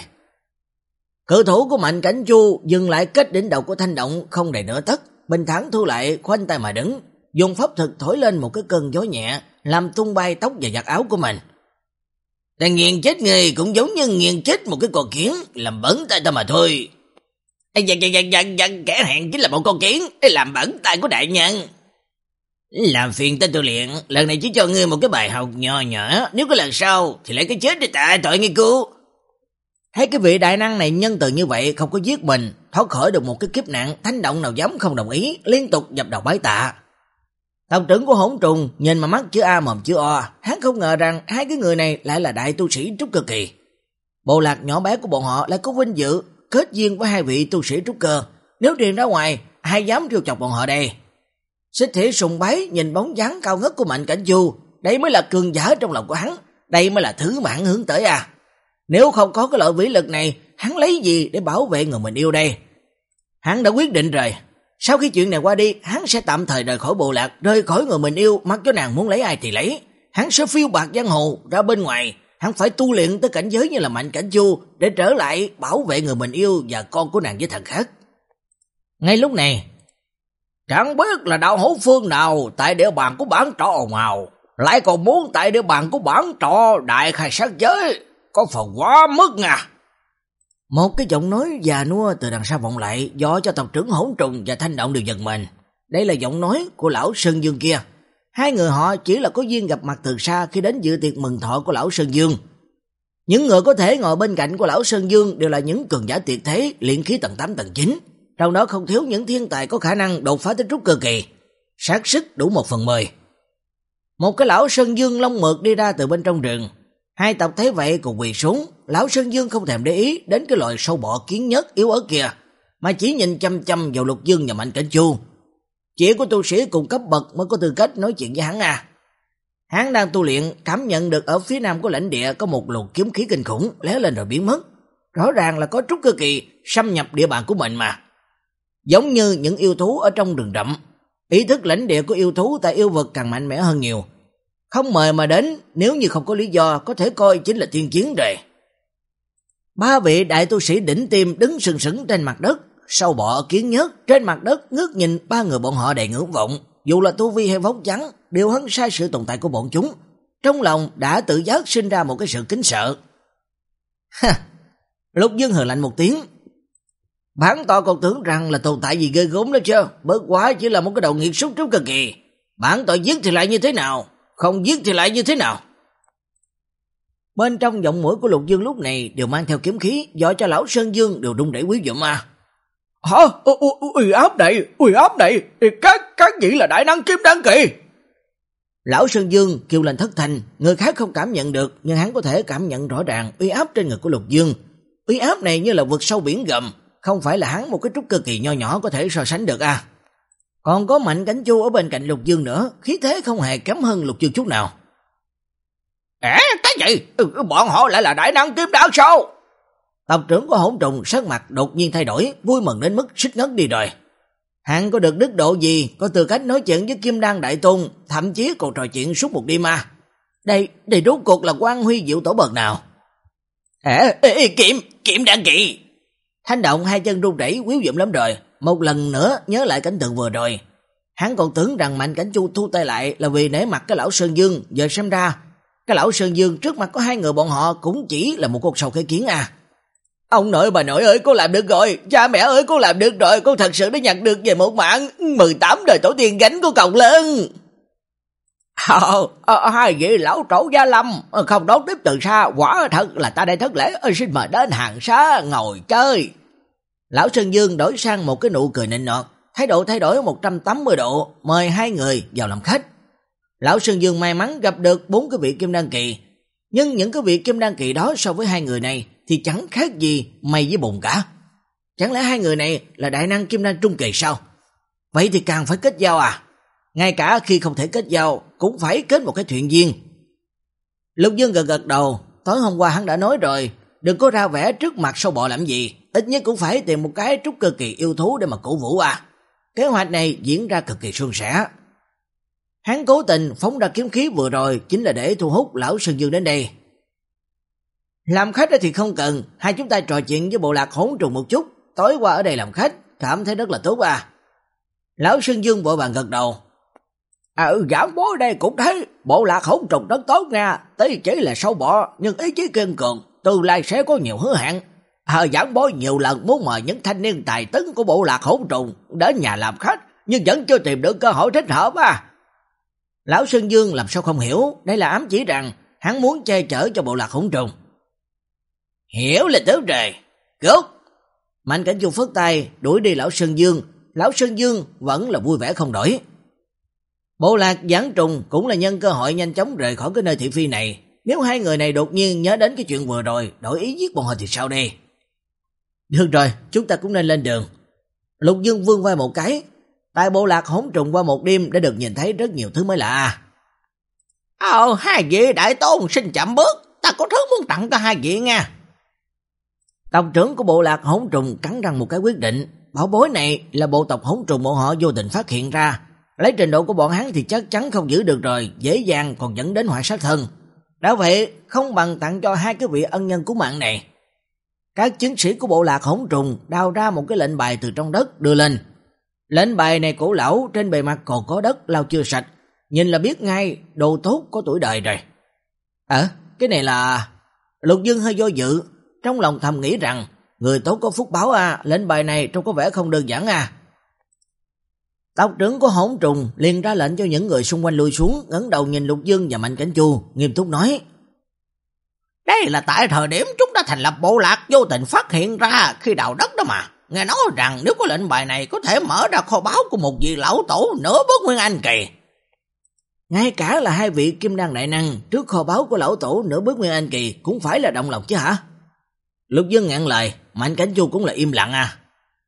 Cự thủ của Mạnh Cảnh Chu dừng lại cách đỉnh đầu của Thanh Động không đầy nửa tấc, bình thản thu lại, khoanh tay mà đứng, dùng pháp thực thổi lên một cái cơn gió nhẹ, làm tung bay tóc và giặt áo của mình. Ta nghiền chết người cũng giống như nghiền chết một cái con kiến, làm bẩn tay ta mà thôi. Ê, dần, dần, dần, dần, dần, kẻ hẹn chính là một con kiến, làm bẩn tay của đại nhân. Làm phiền tên tu luyện, lần này chỉ cho ngươi một cái bài học nhỏ nhỏ, nếu có lần sau thì lấy cái chết để tạ tội nghiên cứu. Thấy cái vị đại năng này nhân từ như vậy, không có giết mình, thoát khỏi được một cái kiếp nạn, Thanh Động nào dám không đồng ý, liên tục dập đầu bái tạ. Tộc trưởng của Hỗn Trùng nhìn mà mắt chữ A mồm chữ O, hắn không ngờ rằng hai cái người này lại là đại tu sĩ trúc cơ kỳ. Bộ lạc nhỏ bé của bọn họ lại có vinh dự kết duyên với hai vị tu sĩ trúc cơ, nếu truyền ra ngoài, ai dám trêu chọc bọn họ đây? Xích Thủy sùng bái nhìn bóng dáng cao ngất của Mạnh Cảnh Chu, đây mới là cường giả trong lòng của hắn, đây mới là thứ mà hắn hướng tới à. Nếu không có cái loại vĩ lực này, hắn lấy gì để bảo vệ người mình yêu đây? Hắn đã quyết định rồi, sau khi chuyện này qua đi, hắn sẽ tạm thời rời khỏi bộ lạc, rời khỏi người mình yêu, mặc cho nàng muốn lấy ai thì lấy. Hắn sẽ phiêu bạt giang hồ ra bên ngoài, hắn phải tu luyện tới cảnh giới như là Mạnh Cảnh Chu để trở lại bảo vệ người mình yêu và con của nàng với thần khác. Ngay lúc này, chẳng biết là đạo hữu phương nào tại địa bàn của bản trọ ồn ào, lại còn muốn tại địa bàn của bản trọ đại khai sát giới, có phần quá mức nha. Một cái giọng nói già nua từ đằng sau vọng lại, do cho tộc trưởng Hỗn Trùng và Thanh Động đều giật mình. Đây là giọng nói của lão Sơn Dương kia. Hai người họ chỉ là có duyên gặp mặt từ xa khi đến dự tiệc mừng thọ của lão Sơn Dương. Những người có thể ngồi bên cạnh của lão Sơn Dương đều là những cường giả tuyệt thế, luyện khí tầng tám tầng chín, trong đó không thiếu những thiên tài có khả năng đột phá tới trúc cơ kỳ, xác sức đủ một phần mười. Một cái lão Sơn Dương lông mượt đi ra từ bên trong rừng. Hai tộc thấy vậy cùng quỳ xuống, lão Sơn Dương không thèm để ý đến cái loài sâu bọ kiến nhất yếu ớt kia, mà chỉ nhìn chăm chăm vào Lục Dương và Mạnh Cảnh Chu. Chỉ có tu sĩ cùng cấp bậc mới có tư cách nói chuyện với hắn à. Hắn đang tu luyện, cảm nhận được ở phía nam của lãnh địa có một luồng kiếm khí kinh khủng lóe lên rồi biến mất. Rõ ràng là có trúc cơ kỳ xâm nhập địa bàn của mình mà. Giống như những yêu thú ở trong rừng rậm, ý thức lãnh địa của yêu thú tại yêu vực càng mạnh mẽ hơn nhiều. Không mời mà đến, nếu như không có lý do, có thể coi chính là thiên chiến rồi. Ba vị đại tu sĩ đỉnh tiêm đứng sừng sững trên mặt đất, sâu bọ kiến nhất trên mặt đất ngước nhìn ba người bọn họ đầy ngưỡng vọng, dù là tu vi hay vóc trắng, đều hấn sai sự tồn tại của bọn chúng. Trong lòng đã tự giác sinh ra một cái sự kính sợ. Ha! Lục Dương hừ lạnh một tiếng. Bản tọa còn tưởng rằng là tồn tại gì ghê gớm đó chứ, bất quá chỉ là một cái đầu nghiệt súc trúc cực kỳ. Bản tọa giết thì lại như thế nào? Không giết thì lại như thế nào? Bên trong giọng mũi của Lục Dương lúc này đều mang theo kiếm khí, do cho lão Sơn Dương đều đung đẩy quý dụm mà. Hả? Uy áp này, uy áp này, các các vị là đại năng kim đan kỳ. Lão Sơn Dương kêu lên thất thanh, người khác không cảm nhận được, nhưng hắn có thể cảm nhận rõ ràng uy áp trên người của Lục Dương. Uy áp này như là vực sâu biển gầm, không phải là hắn một cái trúc cơ kỳ nho nhỏ có thể so sánh được à. Còn có Mạnh Cảnh Chu ở bên cạnh Lục Dương nữa, khí thế không hề kém hơn Lục Dương chút nào. Ê, cái gì? Bọn họ lại là đại năng kim đan sao? Tộc trưởng của Hỗn Trùng sắc mặt đột nhiên thay đổi, vui mừng đến mức suýt ngất đi rồi. Hắn có được đức độ gì, có tư cách nói chuyện với Kim Đan Đại Tôn, thậm chí còn trò chuyện suốt một đêm mà. Đây, đây rốt cuộc là Quan Huy Diệu Tổ bậc nào? Ê, ê, ê Kim, Kim Đan kỳ. Thanh Động hai chân run rẩy quýu dụm lắm rồi, một lần nữa nhớ lại cảnh tượng vừa rồi. Hắn còn tưởng rằng Mạnh Cảnh Chu thu tay lại là vì nể mặt cái lão Sơn Dương, giờ xem ra cái lão Sơn Dương trước mặt có hai người bọn họ cũng chỉ là một con sâu cái kiến à. Ông nội bà nội ơi, con làm được rồi, cha mẹ ơi con làm được rồi, con thật sự đã nhặt được về một mạng mười tám đời tổ tiên gánh của còng lớn. Ờ, ờ, hai vị lão trổ gia lâm, không đón tiếp từ xa, quả thật là ta đây thất lễ, ơi xin mời đến hàng xá ngồi chơi. Lão Sơn Dương đổi sang một cái nụ cười nịnh nọt, thái độ thay đổi một trăm tám mươi độ, mời hai người vào làm khách. Lão Sơn Dương may mắn gặp được bốn cái vị kim đan kỳ, nhưng những cái vị kim đan kỳ đó so với hai người này thì chẳng khác gì mây với bùn cả. Chẳng lẽ hai người này là đại năng kim đan trung kỳ sao? Vậy thì càng phải kết giao à? Ngay cả khi không thể kết giao cũng phải kết một cái chuyện duyên. Lục Dương gật gật đầu, tối hôm qua hắn đã nói rồi, đừng có ra vẻ trước mặt sâu bọ làm gì, ít nhất cũng phải tìm một cái trúc cơ kỳ yêu thú để mà cổ vũ à. Kế hoạch này diễn ra cực kỳ suôn sẻ. Hắn cố tình phóng ra kiếm khí vừa rồi chính là để thu hút lão Sơn Dương đến đây. Làm khách thì không cần, hai chúng ta trò chuyện với bộ lạc hỗn trùng một chút, tối qua ở đây làm khách, cảm thấy rất là tốt à. Lão Sơn Dương vội vàng gật đầu. À ừ, giảng bối đây cũng thấy, bộ lạc hỗn trùng rất tốt nha, tuy chỉ là sâu bọ nhưng ý chí kiên cường, tương lai sẽ có nhiều hứa hẹn. À, giảng bối nhiều lần muốn mời những thanh niên tài tấn của bộ lạc hỗn trùng đến nhà làm khách, nhưng vẫn chưa tìm được cơ hội thích hợp à. Lão Sơn Dương làm sao không hiểu, đây là ám chỉ rằng hắn muốn che chở cho bộ lạc hỗn trùng. Hiểu là tốt rồi, cút. Mạnh Cảnh Chu phất tay đuổi đi lão Sơn Dương, lão Sơn Dương vẫn là vui vẻ không đổi. Bộ lạc giảng trùng cũng là nhân cơ hội nhanh chóng rời khỏi cái nơi thị phi này. Nếu hai người này đột nhiên nhớ đến cái chuyện vừa rồi, đổi ý giết bọn họ thì sao đây? Được rồi, chúng ta cũng nên lên đường. Lục Dương vươn vai một cái. Tại bộ lạc hỗn trùng qua một đêm đã được nhìn thấy rất nhiều thứ mới lạ. Ờ, hai vị đại tôn xin chậm bước, ta có thứ muốn tặng cho hai vị nha. Tộc trưởng của bộ lạc hỗn trùng cắn răng một cái quyết định. Bảo bối này là bộ tộc hỗn trùng bọn họ vô tình phát hiện ra. Lấy trình độ của bọn hắn thì chắc chắn không giữ được rồi, dễ dàng còn dẫn đến họa sát thân. Đã vậy, không bằng tặng cho hai cái vị ân nhân cứu mạng này. Các chiến sĩ của bộ lạc hỗn trùng đào ra một cái lệnh bài từ trong đất đưa lên. Lệnh bài này cổ lão, trên bề mặt còn có đất lau chưa sạch, nhìn là biết ngay đồ tốt có tuổi đời rồi. Ờ, cái này là... Lục Dương hơi do dự, trong lòng thầm nghĩ rằng người tốt có phúc báo à, lệnh bài này trông có vẻ không đơn giản à. Tộc trưởng của hỗn trùng liền ra lệnh cho những người xung quanh lùi xuống, ngẩng đầu nhìn Lục Dương và Mạnh Cảnh Chu, nghiêm túc nói: Đây là tại thời điểm chúng ta thành lập bộ lạc vô tình phát hiện ra khi đào đất đó mà. Nghe nói rằng nếu có lệnh bài này có thể mở ra kho báu của một vị lão tổ nửa bước nguyên anh kỳ. Ngay cả là hai vị kim đan đại năng trước kho báu của lão tổ nửa bước nguyên anh kỳ cũng phải là động lòng chứ hả? Lục Dương ngạn lời, Mạnh Cảnh Chu cũng là im lặng à.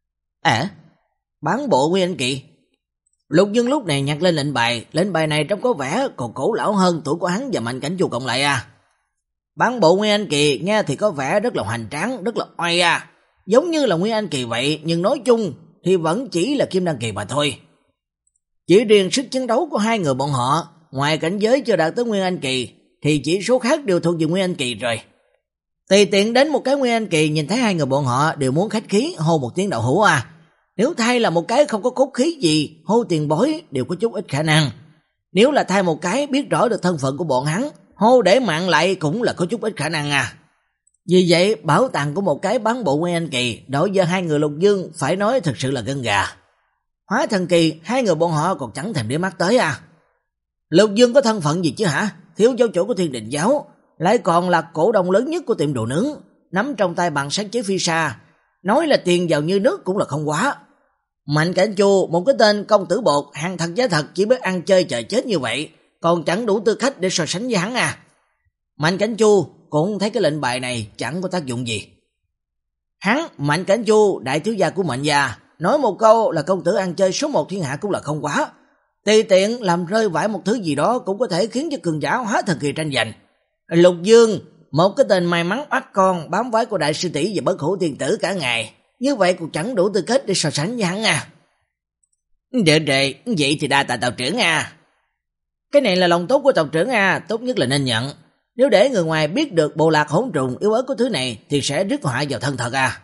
À, bán bộ nguyên anh kỳ. Lục Dương lúc này nhặt lên lệnh bài, lệnh bài này trông có vẻ còn cổ lão hơn tuổi của hắn và Mạnh Cảnh Chu cộng lại à. Bán bộ nguyên anh kỳ nghe thì có vẻ rất là hoành tráng, rất là oai à. Giống như là nguyên anh kỳ vậy, nhưng nói chung thì vẫn chỉ là kim đan kỳ mà thôi. Chỉ riêng sức chiến đấu của hai người bọn họ, ngoài cảnh giới chưa đạt tới nguyên anh kỳ, thì chỉ số khác đều thuộc về nguyên anh kỳ rồi. Tùy tiện đến một cái nguyên anh kỳ nhìn thấy hai người bọn họ đều muốn khách khí hô một tiếng đạo hữu à. Nếu thay là một cái không có cốt khí gì, hô tiền bối đều có chút ít khả năng. Nếu là thay một cái biết rõ được thân phận của bọn hắn, hô để mạng lại cũng là có chút ít khả năng à. Vì vậy, bảo tàng của một cái bán bộ nguyên anh kỳ đối với hai người Lục Dương phải nói thật sự là gân gà. Hóa thần kỳ, hai người bọn họ còn chẳng thèm để mắt tới à. Lục Dương có thân phận gì chứ hả? Thiếu giáo chủ của Thiên Đình giáo, lại còn là cổ đông lớn nhất của tiệm đồ nướng, nắm trong tay bằng sáng chế phi sa, nói là tiền vào như nước cũng là không quá. Mạnh Cảnh Chu, một cái tên công tử bột, hàng thật giá thật chỉ biết ăn chơi chờ chết như vậy, còn chẳng đủ tư cách để so sánh với hắn à. Mạnh Cảnh Chu cũng thấy cái lệnh bài này chẳng có tác dụng gì. Hắn, Mạnh Cảnh Chu, đại thiếu gia của Mạnh gia, nói một câu là công tử ăn chơi số một thiên hạ cũng là không quá. Tùy tiện làm rơi vãi một thứ gì đó cũng có thể khiến cho cường giả hóa thần kỳ tranh giành. Lục Dương, một cái tên may mắn bắt con bám váy của đại sư tỷ và bất hủ tiên tử cả ngày, như vậy cũng chẳng đủ tư cách để so sánh với hắn à. Được rồi, vậy thì đa tạ tộc trưởng à. Cái này là lòng tốt của tộc trưởng à, tốt nhất là nên nhận. Nếu để người ngoài biết được bộ lạc hỗn trùng yếu ớt của thứ này thì sẽ rước họa vào thân thật à.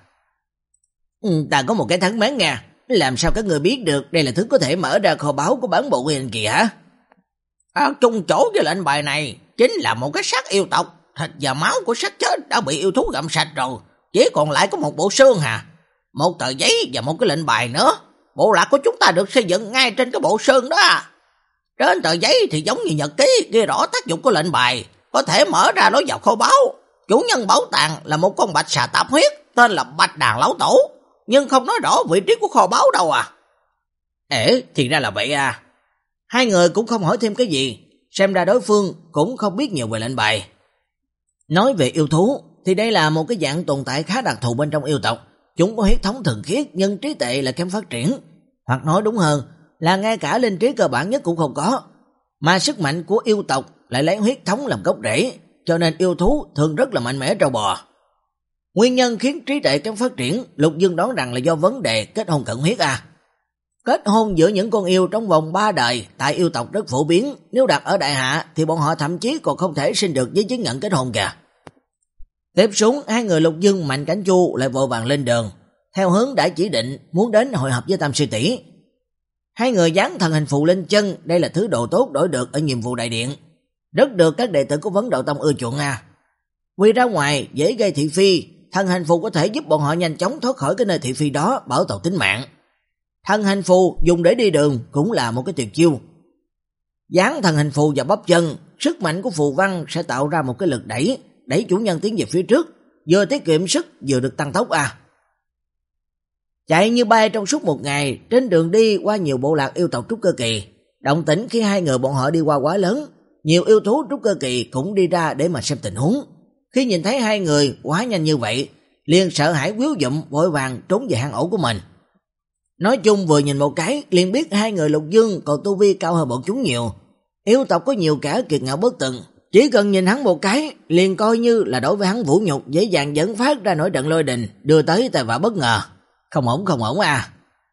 Ừ, ta có một cái thắc mắc nha, làm sao các người biết được đây là thứ có thể mở ra kho báu của bản bộ nguyên kỳ hả? À, chung chỗ với lệnh bài này chính là một cái xác yêu tộc, thịt và máu của xác chết đã bị yêu thú gặm sạch rồi, chỉ còn lại có một bộ xương hà, một tờ giấy và một cái lệnh bài nữa. Bộ lạc của chúng ta được xây dựng ngay trên cái bộ xương đó à. Trên tờ giấy thì giống như nhật ký ghi rõ tác dụng của lệnh bài, có thể mở ra lối vào kho báu. Chủ nhân bảo tàng là một con bạch xà tạp huyết tên là Bạch Đàn Lão Tổ, nhưng không nói rõ vị trí của kho báu đâu à. Ê, thì ra là vậy à. Hai người cũng không hỏi thêm cái gì, xem ra đối phương cũng không biết nhiều về lệnh bài. Nói về yêu thú thì đây là một cái dạng tồn tại khá đặc thù bên trong yêu tộc. Chúng có huyết thống thuần khiết nhưng trí tuệ là kém phát triển, hoặc nói đúng hơn là ngay cả linh trí cơ bản nhất cũng không có. Mà sức mạnh của yêu tộc lại lấy huyết thống làm gốc rễ, cho nên yêu thú thường rất là mạnh mẽ trâu bò. Nguyên nhân khiến trí tuệ kém phát triển, Lục Dương đoán rằng là do vấn đề kết hôn cận huyết à. Kết hôn giữa những con yêu trong vòng ba đời tại yêu tộc rất phổ biến, nếu đặt ở đại hạ thì bọn họ thậm chí còn không thể sinh được giấy chứng nhận kết hôn kìa. Tiếp xuống, hai người Lục Dương, Mạnh Cảnh Chu lại vội vàng lên đường, theo hướng đã chỉ định, muốn đến hội họp với Tam sư tỷ. Hai người dán thần hình phù lên chân, đây là thứ đồ tốt đổi được ở nhiệm vụ đại điện, rất được các đệ tử của Vấn Đạo Tông ưa chuộng à. Quy ra ngoài dễ gây thị phi, thần hình phù có thể giúp bọn họ nhanh chóng thoát khỏi cái nơi thị phi đó, bảo toàn tính mạng. Thần hình phù dùng để đi đường cũng là một cái tuyệt chiêu. Dán thần hình phù vào bắp chân, sức mạnh của phù văn sẽ tạo ra một cái lực đẩy, đẩy chủ nhân tiến về phía trước, vừa tiết kiệm sức vừa được tăng tốc à. Chạy như bay trong suốt một ngày, trên đường đi qua nhiều bộ lạc yêu tộc trúc cơ kỳ, động tĩnh khi hai người bọn họ đi qua quá lớn, nhiều yêu thú trúc cơ kỳ cũng đi ra để mà xem tình huống. Khi nhìn thấy hai người quá nhanh như vậy, liền sợ hãi quýu dụm vội vàng trốn về hang ổ của mình. Nói chung vừa nhìn một cái liền biết hai người Lục Dương còn tu vi cao hơn bọn chúng nhiều. Yêu tộc có nhiều kẻ kiệt ngạo bất tuần, chỉ cần nhìn hắn một cái liền coi như là đối với hắn vũ nhục, dễ dàng dẫn phát ra nổi trận lôi đình, đưa tới tai vạ bất ngờ. Không ổn không ổn à.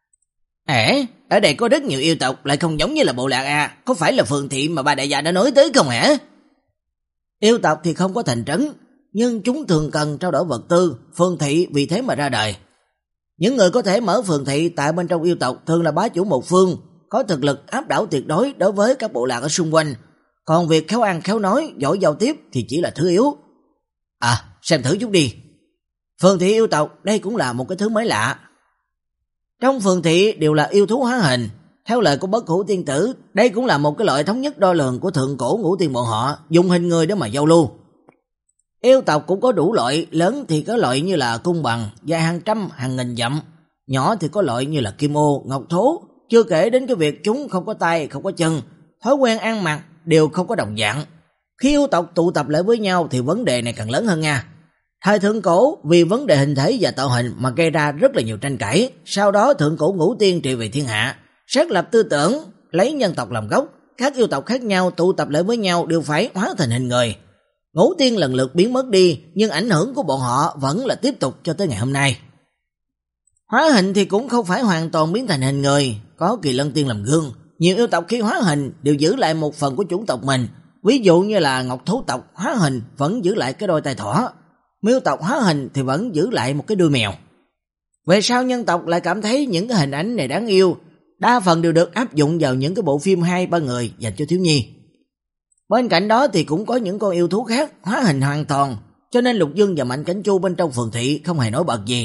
Ế, ở đây có rất nhiều yêu tộc, lại không giống như là bộ lạc à, có phải là phường thị mà bà đại gia đã nói tới không hả? Yêu tộc thì không có thành trấn, nhưng chúng thường cần trao đổi vật tư, phường thị vì thế mà ra đời. Những người có thể mở phường thị tại bên trong yêu tộc thường là bá chủ một phương, có thực lực áp đảo tuyệt đối đối với các bộ lạc ở xung quanh, còn việc khéo ăn khéo nói, giỏi giao tiếp thì chỉ là thứ yếu. À, xem thử chút đi. Phường thị yêu tộc đây cũng là một cái thứ mới lạ. Trong phường thị đều là yêu thú hóa hình, theo lời của Bất Hủ Tiên Tử, đây cũng là một cái loại thống nhất đo lường của thượng cổ ngũ tiên bọn họ, dùng hình người để mà giao lưu. Yêu tộc cũng có đủ loại, lớn thì có loại như là cung bằng, dài hàng trăm, hàng nghìn dặm, nhỏ thì có loại như là kim ô, ngọc thố, chưa kể đến cái việc chúng không có tay, không có chân, thói quen ăn mặc đều không có đồng dạng. Khi yêu tộc tụ tập lại với nhau thì vấn đề này càng lớn hơn nha. Thời thượng cổ vì vấn đề hình thể và tạo hình mà gây ra rất là nhiều tranh cãi, sau đó thượng cổ ngũ tiên trị vì thiên hạ, xác lập tư tưởng, lấy nhân tộc làm gốc, các yêu tộc khác nhau tụ tập lại với nhau đều phải hóa thành hình người. Ngũ tiên lần lượt biến mất đi, nhưng ảnh hưởng của bọn họ vẫn là tiếp tục cho tới ngày hôm nay. Hóa hình thì cũng không phải hoàn toàn biến thành hình người, có Kỳ Lân Tiên làm gương, nhiều yêu tộc khi hóa hình đều giữ lại một phần của chủng tộc mình, ví dụ như là Ngọc Thú tộc hóa hình vẫn giữ lại cái đôi tai thỏ, Miêu tộc hóa hình thì vẫn giữ lại một cái đuôi mèo. Về sau nhân tộc lại cảm thấy những cái hình ảnh này đáng yêu, đa phần đều được áp dụng vào những cái bộ phim hai ba người dành cho thiếu nhi. Bên cạnh đó thì cũng có những con yêu thú khác hóa hình hoàn toàn, cho nên Lục Dương và Mạnh Cảnh Chu bên trong phường thị không hề nổi bật gì.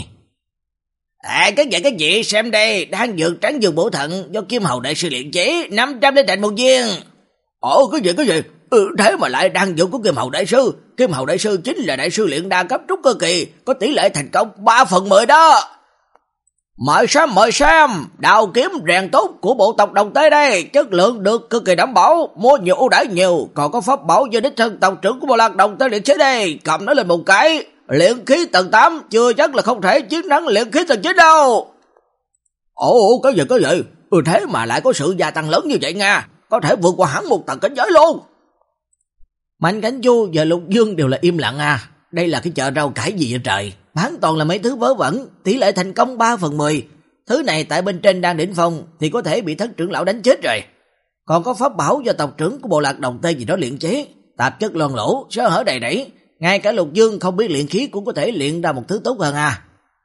À, các vị các chị xem đây, đan dược trắng dược bổ thận do Kim Hầu đại sư luyện chế, năm trăm lên thành một viên. Ồ, cái gì cái gì? Ừ, thế mà lại đan dược của Kim Hầu đại sư. Kim Hầu đại sư chính là đại sư luyện đan cấp trúc cơ kỳ, có tỷ lệ thành công ba phần mười đó. Mời xem, mời xem, đào kiếm rèn tốt của bộ tộc Đồng Tây đây, chất lượng được cực kỳ đảm bảo, mua nhiều ưu đãi nhiều, còn có pháp bảo do đích thân tộc trưởng của bộ lạc Đồng Tây luyện chế đây, cầm nó lên một cái. Luyện khí tầng tám chưa chắc là không thể chiến thắng luyện khí tầng chín đâu. Ồ, cái gì cái gì? Ừ, thế mà lại có sự gia tăng lớn như vậy nha, có thể vượt qua hẳn một tầng cảnh giới luôn. Mạnh Cảnh Chu và Lục Dương đều là im lặng à. Đây là cái chợ rau cải gì vậy trời, bán toàn là mấy thứ vớ vẩn, tỷ lệ thành công ba phần mười. Thứ này tại bên trên đang đỉnh phong thì có thể bị thất trưởng lão đánh chết rồi. Còn có pháp bảo do tộc trưởng của bộ lạc Đồng Tây gì đó luyện chế, tạp chất loang lỗ, sơ hở đầy đẩy, ngay cả Lục Dương không biết luyện khí cũng có thể luyện ra một thứ tốt hơn à.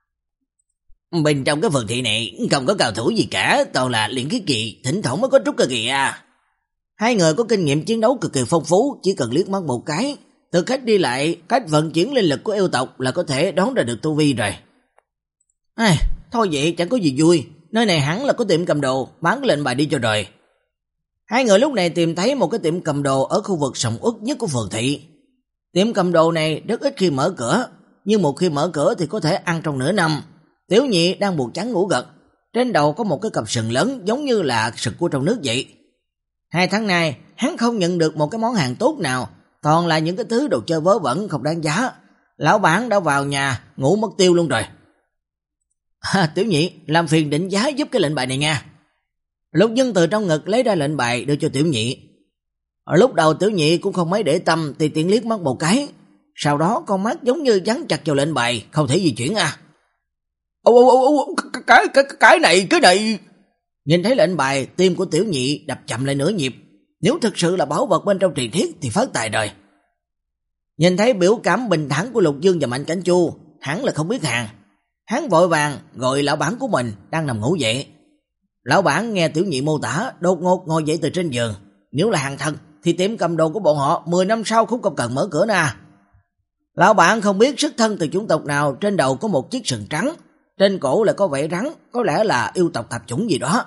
Bên trong cái phường thị này không có cao thủ gì cả, toàn là luyện khí kỳ, thỉnh thoảng mới có trúc cơ kỳ à. Hai người có kinh nghiệm chiến đấu cực kỳ phong phú, chỉ cần liếc mắt một cái, từ cách đi lại, cách vận chuyển linh lực của yêu tộc là có thể đoán ra được tu vi rồi. À, thôi vậy chẳng có gì vui, nơi này hẳn là có tiệm cầm đồ, bán cái lệnh bài đi cho rồi. Hai người lúc này tìm thấy một cái tiệm cầm đồ ở khu vực sầm uất nhất của phường thị. Tiệm cầm đồ này rất ít khi mở cửa, nhưng một khi mở cửa thì có thể ăn trong nửa năm. Tiểu Nhị đang buộc trắng ngủ gật, trên đầu có một cái cặp sừng lớn giống như là sừng cua trong nước vậy. Hai tháng nay, hắn không nhận được một cái món hàng tốt nào, toàn là những cái thứ đồ chơi vớ vẩn không đáng giá. Lão bản đã vào nhà, ngủ mất tiêu luôn rồi. À, Tiểu Nhị, làm phiền định giá giúp cái lệnh bài này nha. Lục Dương từ trong ngực lấy ra lệnh bài đưa cho Tiểu Nhị. Ở lúc đầu Tiểu Nhị cũng không mấy để tâm thì tiện liếc mắt một cái. Sau đó con mắt giống như dán chặt vào lệnh bài, không thể di chuyển à. Ô ô ô ô cái cái cái này cái này. Nhìn thấy lệnh bài, tim của Tiểu Nhị đập chậm lại nửa nhịp. Nếu thực sự là bảo vật bên trong truyền thuyết thì phát tài rồi. Nhìn thấy biểu cảm bình thản của Lục Dương và Mạnh Cảnh Chu, hắn là không biết hàng. Hắn vội vàng gọi lão bản của mình đang nằm ngủ dậy. Lão bản nghe Tiểu Nhị mô tả, đột ngột ngồi dậy từ trên giường. Nếu là hàng thật thì tiệm cầm đồ của bọn họ mười năm sau cũng không cần mở cửa nè. Lão bản không biết xuất thân từ chủng tộc nào, trên đầu có một chiếc sừng trắng, trên cổ lại có vảy rắn, có lẽ là yêu tộc thập chủng gì đó.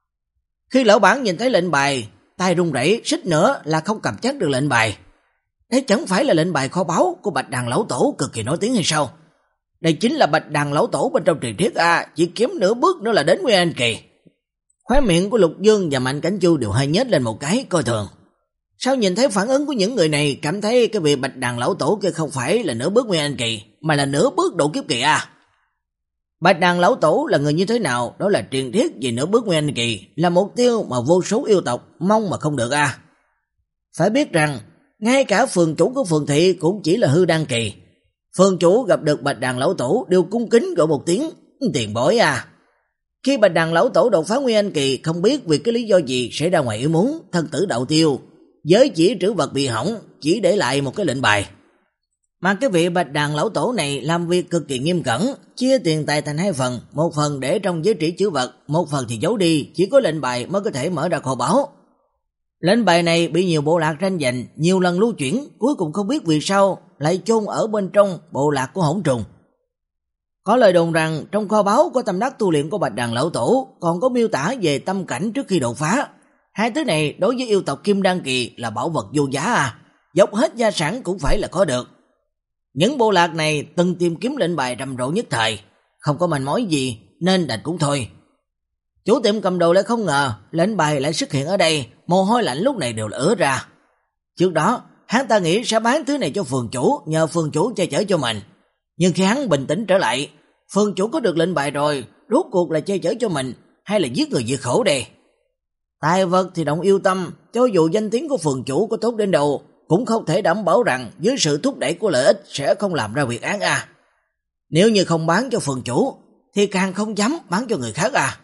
Khi lão bản nhìn thấy lệnh bài, tay run rẩy, suýt nữa là không cầm chắc được lệnh bài. Đây chẳng phải là lệnh bài kho báu của Bạch Đàn Lão Tổ cực kỳ nổi tiếng hay sao? Đây chính là Bạch Đàn Lão Tổ bên trong truyền thuyết à, chỉ kém nửa bước nữa là đến Nguyên Anh Kỳ. Khóe miệng của Lục Dương và Mạnh Cảnh Chu đều hơi nhếch lên một cái coi thường. Sao nhìn thấy phản ứng của những người này, cảm thấy cái việc Bạch Đàn Lão Tổ kia không phải là nửa bước Nguyên Anh Kỳ, mà là nửa bước độ kiếp kỳ à? Bạch Đàn Lão Tổ là người như thế nào? Đó là truyền thuyết về nửa bước Nguyên Anh Kỳ, là mục tiêu mà vô số yêu tộc mong mà không được à. Phải biết rằng, ngay cả phường chủ của phường thị cũng chỉ là hư đăng kỳ. Phường chủ gặp được Bạch Đàn Lão Tổ đều cung kính gọi một tiếng tiền bối à. Khi Bạch Đàn Lão Tổ đột phá Nguyên Anh Kỳ, không biết vì cái lý do gì sẽ ra ngoài ý muốn, thân tử đạo tiêu, giới chỉ trữ vật bị hỏng, chỉ để lại một cái lệnh bài. Mà cái vị Bạch Đàn Lão Tổ này làm việc cực kỳ nghiêm cẩn, chia tiền tài thành hai phần, một phần để trong giới chỉ trữ vật, một phần thì giấu đi, chỉ có lệnh bài mới có thể mở ra kho báu. Lệnh bài này bị nhiều bộ lạc tranh giành, nhiều lần lưu chuyển, cuối cùng không biết vì sao lại chôn ở bên trong bộ lạc của Hỗn Trùng. Có lời đồn rằng trong kho báu có tâm đắc tu luyện của Bạch Đàn Lão Tổ, còn có miêu tả về tâm cảnh trước khi đột phá. Hai thứ này đối với yêu tộc Kim Đan Kỳ là bảo vật vô giá à, dốc hết gia sản cũng phải là có được. Những bộ lạc này từng tìm kiếm lệnh bài rầm rộ nhất thời, không có manh mối gì nên đành cũng thôi. Chủ tiệm cầm đồ lại không ngờ lệnh bài lại xuất hiện ở đây, mồ hôi lạnh lúc này đều ứa ra. Trước đó, hắn ta nghĩ sẽ bán thứ này cho phường chủ, nhờ phường chủ che chở cho mình. Nhưng khi hắn bình tĩnh trở lại, phường chủ có được lệnh bài rồi, rốt cuộc là che chở cho mình hay là giết người diệt khẩu đây? Tài vật thì động yêu tâm, cho dù danh tiếng của phường chủ có tốt đến đâu, cũng không thể đảm bảo rằng dưới sự thúc đẩy của lợi ích sẽ không làm ra việc án à. Nếu như không bán cho phường chủ, thì càng không dám bán cho người khác à.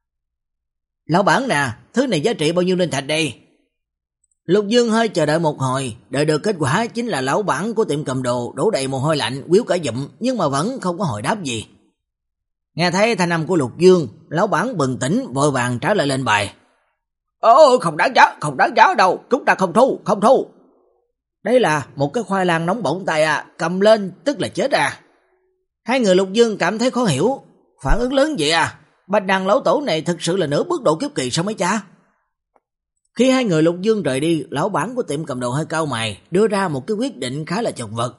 Lão bản nè, thứ này giá trị bao nhiêu linh thạch đây? Lục Dương hơi chờ đợi một hồi, đợi được kết quả chính là lão bản của tiệm cầm đồ đổ đầy mồ hôi lạnh, quýu cả dụm, nhưng mà vẫn không có hồi đáp gì. Nghe thấy thanh âm của Lục Dương, lão bản bừng tỉnh vội vàng trả lời lệnh bài. Ồ, không đáng giá, không đáng giá đâu, chúng ta không thu, không thu. Đây là một cái khoai lang nóng bỏng tay à, cầm lên tức là chết à. Hai người Lục Dương cảm thấy khó hiểu, phản ứng lớn vậy à, Bạch Đàn Lão Tổ này thực sự là nửa bước độ kiếp kỳ sao mấy cha? Khi hai người Lục Dương rời đi, lão bản của tiệm cầm đồ hơi cau mày, đưa ra một cái quyết định khá là chật vật.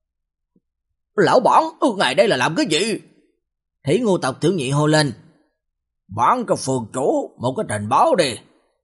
Lão bản, ngài đây là làm cái gì? Thủy Ngưu tộc Tiểu Nhị hô lên. Bán cho phường chủ một cái trình báo đi.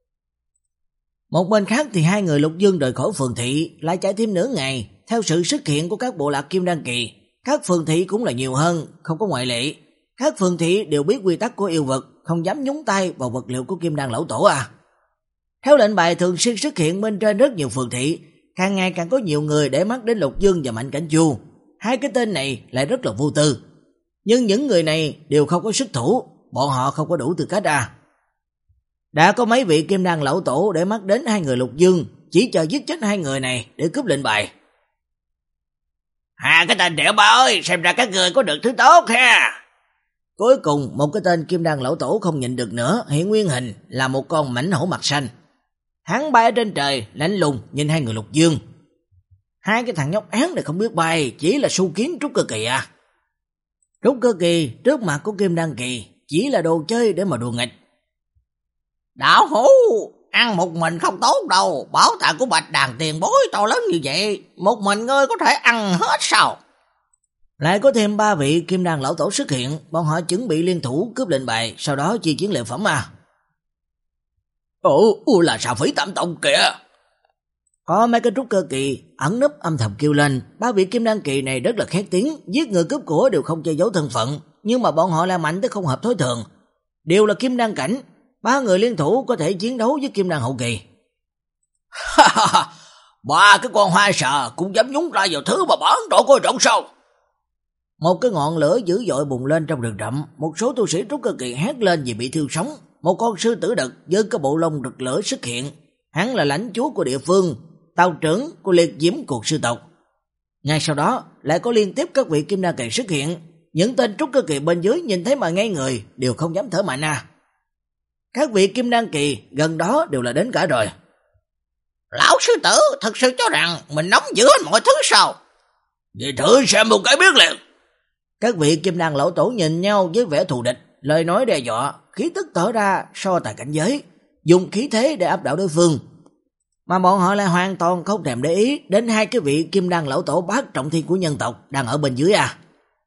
Một bên khác thì hai người Lục Dương rời khỏi phường thị, lại chạy thêm nửa ngày. Theo sự xuất hiện của các bộ lạc Kim Đan Kỳ, các phường thị cũng là nhiều hơn, không có ngoại lệ. Các phường thị đều biết quy tắc của yêu vật, không dám nhúng tay vào vật liệu của Kim Đan Lão Tổ à. Theo lệnh bài thường xuyên xuất hiện bên trên rất nhiều phường thị, càng ngày càng có nhiều người để mắt đến Lục Dương và Mạnh Cảnh Chu. Hai cái tên này lại rất là vô tư. Nhưng những người này đều không có xuất thủ, bọn họ không có đủ tư cách à. Đã có mấy vị Kim Đan Lão Tổ để mắt đến hai người Lục Dương, chỉ chờ giết chết hai người này để cướp lệnh bài. À, cái tên đẻo ba ơi, xem ra các người có được thứ tốt ha. Cuối cùng một cái tên Kim Đan Lão Tổ không nhịn được nữa, hiện nguyên hình là một con mãnh hổ mặt xanh. Hắn bay ở trên trời, lạnh lùng nhìn hai người Lục Dương. Hai cái thằng nhóc án này không biết bay, chỉ là su kiến trúc cơ kỳ à. Trúc cơ kỳ trước mặt của Kim Đan Kỳ chỉ là đồ chơi để mà đùa nghịch. Đạo hữu, ăn một mình không tốt đâu, bảo tàng của Bạch Đàn tiền bối to lớn như vậy, một mình ngươi có thể ăn hết sao? Lại có thêm ba vị Kim Đan Lão Tổ xuất hiện, bọn họ chuẩn bị liên thủ cướp lệnh bài, sau đó chia chiến lợi phẩm à. Ủa, là Xà Phỉ Tam Tông kìa. Có mấy cái trúc cơ kỳ ẩn nấp âm thầm kêu lên, ba vị Kim Đan Kỳ này rất là khét tiếng, giết người cướp của đều không che giấu thân phận, nhưng mà bọn họ lại mạnh tới không hợp thói thường. Đều là Kim Đan cảnh, ba người liên thủ có thể chiến đấu với Kim Đan hậu kỳ. Ba cái con hoa sờ cũng dám nhúng tay vào thứ mà bản độ coi trọng sao? Một cái ngọn lửa dữ dội bùng lên trong rừng rậm, một số tu sĩ trúc cơ kỳ hét lên vì bị thiêu sống. Một con sư tử đực với cái bộ lông rực lửa xuất hiện, hắn là lãnh chúa của địa phương, tàu trưởng của liệt diễm cuộc sư tộc. Ngay sau đó lại có liên tiếp các vị kim đan kỳ xuất hiện, những tên trúc cơ kỳ bên dưới nhìn thấy mà ngay người, đều không dám thở mạnh à. Các vị kim đan kỳ gần đó đều là đến cả rồi. Lão sư tử thật sự cho rằng mình nắm giữ mọi thứ sao? Vậy thử xem một cái biết liền. Các vị kim đan lão tổ nhìn nhau với vẻ thù địch, lời nói đe dọa, khí tức tỏ ra so tài cảnh giới, dùng khí thế để áp đảo đối phương. Mà bọn họ lại hoàn toàn không thèm để ý đến hai cái vị kim đan lão tổ bát trọng thiên của nhân tộc đang ở bên dưới à.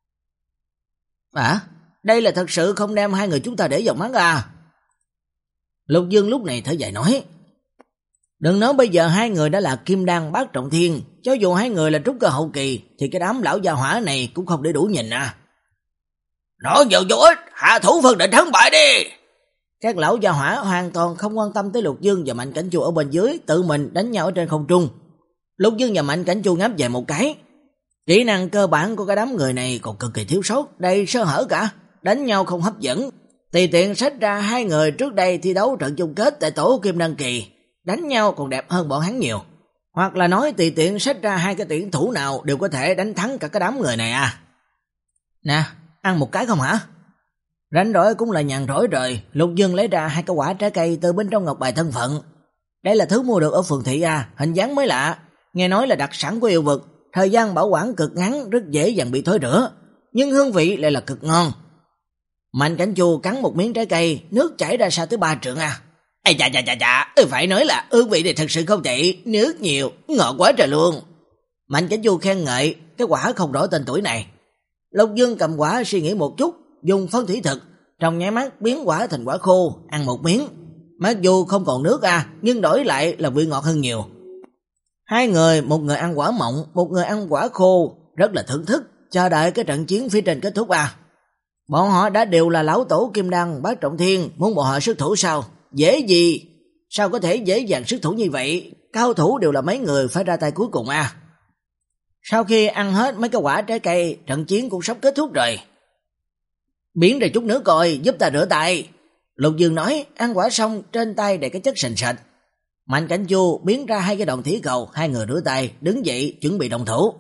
À, đây là thật sự không đem hai người chúng ta để vào mắt à. Lục Dương lúc này thở dài nói, đừng nói bây giờ hai người đã là kim đan bát trọng thiên, cho dù hai người là trúc cơ hậu kỳ thì cái đám lão gia hỏa này cũng không để đủ nhìn à. Nói nhiều vô ích, hạ thủ phân định thắng bại đi. Các lão gia hỏa hoàn toàn không quan tâm tới Lục Dương và Mạnh Cảnh Chu ở bên dưới, tự mình đánh nhau ở trên không trung. Lục Dương và Mạnh Cảnh Chu ngáp về một cái. Kỹ năng cơ bản của cái đám người này còn cực kỳ thiếu sót, đầy sơ hở cả, đánh nhau không hấp dẫn. Tùy tiện xách ra hai người trước đây thi đấu trận chung kết tại tổ Kim Đan Kỳ, đánh nhau còn đẹp hơn bọn hắn nhiều. Hoặc là nói tùy tiện xách ra hai cái tuyển thủ nào đều có thể đánh thắng cả cái đám người này à. Nè, ăn một cái không hả? Rảnh rỗi cũng là nhàn rỗi rồi. Lục Dương lấy ra hai cái quả trái cây từ bên trong ngọc bài thân phận. Đây là thứ mua được ở phường thị à, hình dáng mới lạ, nghe nói là đặc sản của yêu vực, thời gian bảo quản cực ngắn, rất dễ dàng bị thối rữa, nhưng hương vị lại là cực ngon. Mạnh Cảnh Chu cắn một miếng trái cây, nước chảy ra xa tới ba trượng à. Ê chà chà chà chà, phải nói là hương vị này thật sự không tệ, nước nhiều, ngọt quá trời luôn. Mạnh Cảnh Chu khen ngợi cái quả không rõ tên tuổi này. Lục Dương cầm quả suy nghĩ một chút, dùng phân thủy thực, trong nháy mắt biến quả thành quả khô, ăn một miếng. Mặc dù không còn nước à, nhưng đổi lại là vị ngọt hơn nhiều. Hai người, một người ăn quả mọng, một người ăn quả khô, rất là thưởng thức, chờ đợi cái trận chiến phía trên kết thúc à. Bọn họ đã đều là lão tổ kim đan bát trọng thiên, muốn bọn họ xuất thủ sao? Dễ gì? Sao có thể dễ dàng xuất thủ như vậy? Cao thủ đều là mấy người phải ra tay cuối cùng à. Sau khi ăn hết mấy cái quả trái cây, trận chiến cũng sắp kết thúc rồi. Biến ra chút nước coi, giúp ta rửa tay. Lục Dương nói, ăn quả xong trên tay đầy cái chất sền sệt. Mạnh Cảnh Chu biến ra hai cái đòn thủy cầu, hai người rửa tay, đứng dậy chuẩn bị động thủ.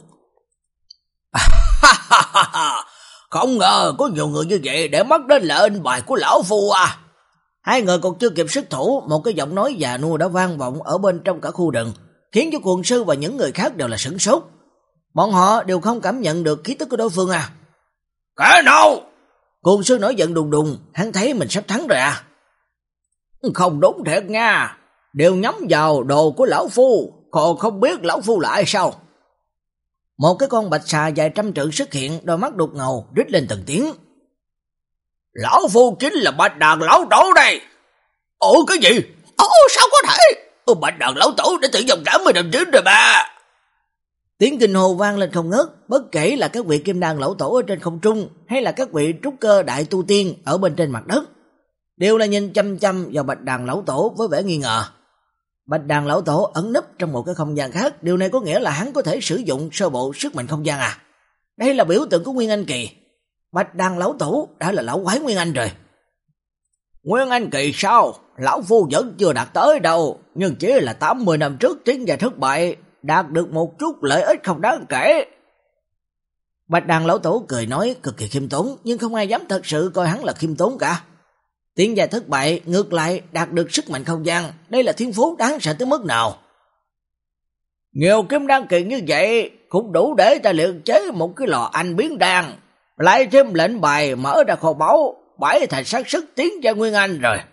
Không ngờ có nhiều người như vậy để mắt đến lệnh bài của lão phu à. Hai người còn chưa kịp xuất thủ, một cái giọng nói già nua đã vang vọng ở bên trong cả khu rừng, khiến cho quần sư và những người khác đều là sửng sốt. Bọn họ đều không cảm nhận được khí tức của đối phương à. Cái nào? Quần sư nổi giận đùng đùng, hắn thấy mình sắp thắng rồi à. Không đúng thiệt nha, đều nhắm vào đồ của lão phu, còn không biết lão phu là ai sao? Một cái con bạch xà dài trăm trượng xuất hiện, đôi mắt đục ngầu, rít lên từng tiếng. Lão phu chính là Bạch Đàn lão tổ đây. Ủa cái gì? Ồ sao có thể? Ồ, Bạch Đàn lão tổ đã tử vong tám mươi năm trước rồi ba. Tiếng kinh hô vang lên không ngớt, bất kể là các vị kim đan lão tổ ở trên không trung hay là các vị trúc cơ đại tu tiên ở bên trên mặt đất, đều là nhìn chăm chăm vào Bạch Đàn lão tổ với vẻ nghi ngờ. Bạch Đàn lão tổ ẩn nấp trong một cái không gian khác, điều này có nghĩa là hắn có thể sử dụng sơ bộ sức mạnh không gian à. Đây là biểu tượng của Nguyên Anh kỳ. Bạch Đàn lão tổ đã là lão quái Nguyên Anh rồi. Nguyên Anh kỳ sao? Lão phu vẫn chưa đạt tới đâu, nhưng chỉ là tám mươi năm trước tiến gia thất bại, đạt được một chút lợi ích không đáng kể. Bạch Đàn lão tổ cười nói cực kỳ khiêm tốn, nhưng không ai dám thật sự coi hắn là khiêm tốn cả. Tiến gia thất bại, ngược lại đạt được sức mạnh không gian, đây là thiên phú đáng sợ tới mức nào. Nhiều kim đan kỳ như vậy cũng đủ để ta luyện chế một cái lò anh biến đan, lại thêm lệnh bài mở ra kho báu, bảy thành xác sức tiến gia Nguyên Anh rồi.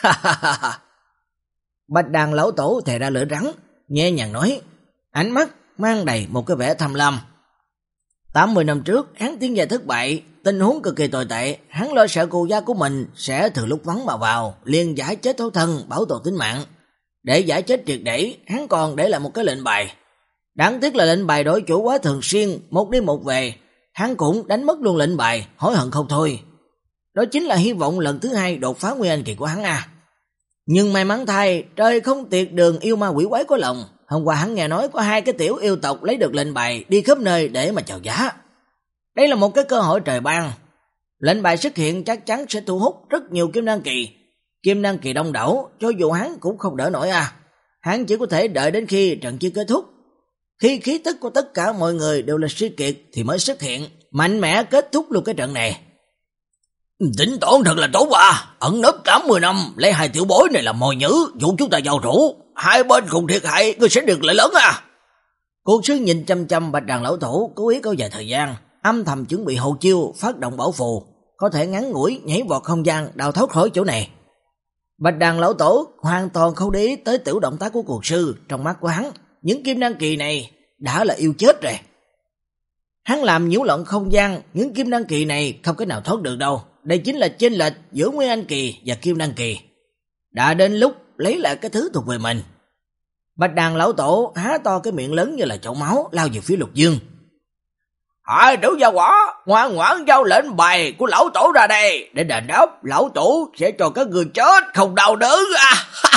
Bạch Đàn lão tổ thề ra lửa rắn, nhẹ nhàng nói, ánh mắt mang đầy một cái vẻ tham lam. tám mươi năm trước, hắn tiến gia thất bại, tình huống cực kỳ tồi tệ, hắn lo sợ cụ gia của mình sẽ từ lúc vắng mà vào, liền giải chết thấu thân, bảo tồn tính mạng. Để giải chết triệt để, hắn còn để lại một cái lệnh bài. Đáng tiếc là lệnh bài đổi chủ quá thường xuyên, một đi một về, hắn cũng đánh mất luôn lệnh bài, hối hận không thôi. Đó chính là hy vọng lần thứ hai đột phá Nguyên Anh kỳ của hắn à. Nhưng may mắn thay, trời không tiệt đường yêu ma quỷ quái có lòng, Hôm qua hắn nghe nói có hai cái tiểu yêu tộc lấy được lệnh bài đi khắp nơi để mà chào giá. Đây là một cái cơ hội trời ban. Lệnh bài xuất hiện chắc chắn sẽ thu hút rất nhiều kim đan kỳ. Kim đan kỳ đông đảo, cho dù hắn cũng không đỡ nổi à. Hắn chỉ có thể đợi đến khi trận chiến kết thúc. Khi khí tức của tất cả mọi người đều là suy kiệt thì mới xuất hiện, mạnh mẽ kết thúc luôn cái trận này. Tính toán thật là tốt à, ẩn nấp tám mươi năm, lấy hai tiểu bối này làm mồi nhữ, dụ chúng ta giao thủ, hai bên cùng thiệt hại, ngươi sẽ được lợi lớn à. Cuộc sư nhìn chăm chăm Bạch Đàn lão tổ, cố ý kéo dài thời gian, âm thầm chuẩn bị hậu chiêu, phát động bảo phù, có thể ngắn ngủi nhảy vọt không gian, đào thoát khỏi chỗ này. Bạch Đàn lão tổ hoàn toàn không để ý tới tiểu động tác của cuộc sư, trong mắt của hắn, những kim đan kỳ này đã là yêu chết rồi. Hắn làm nhiễu loạn không gian, những kim đan kỳ này không cái nào thoát được đâu. Đây chính là chênh lệch giữa Nguyên Anh kỳ và Kim Đan kỳ. Đã đến lúc lấy lại cái thứ thuộc về mình. Bạch Đàn lão tổ há to cái miệng lớn như là chậu máu, lao về phía Lục Dương. Hai tử gia quả, ngoan ngoãn giao lệnh bài của lão tổ ra đây, để đền đáp lão tổ sẽ cho các người chết không đau đớn à.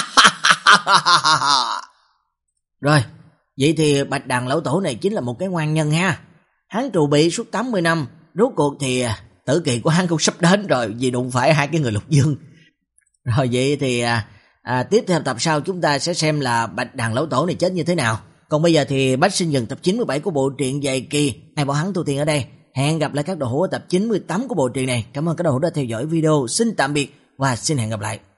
Rồi, vậy thì Bạch Đàn lão tổ này chính là một cái ngoan nhân ha. Hắn trù bị suốt tám mươi năm, rốt cuộc thì tử kỳ của hắn cũng sắp đến rồi, vì đụng phải hai cái người Lục Dương. Rồi vậy thì à, à, tiếp theo tập sau chúng ta sẽ xem là Bạch Đàn lão tổ này chết như thế nào. Còn bây giờ thì Bách Sinh dừng tập chín mươi bảy của bộ truyện Dài Kỳ Ai Bảo Hắn Tu Tiên ở đây. Hẹn gặp lại các đồ hữu ở tập chín mươi tám của bộ truyện này. Cảm ơn các đồ hữu đã theo dõi video. Xin tạm biệt và xin hẹn gặp lại.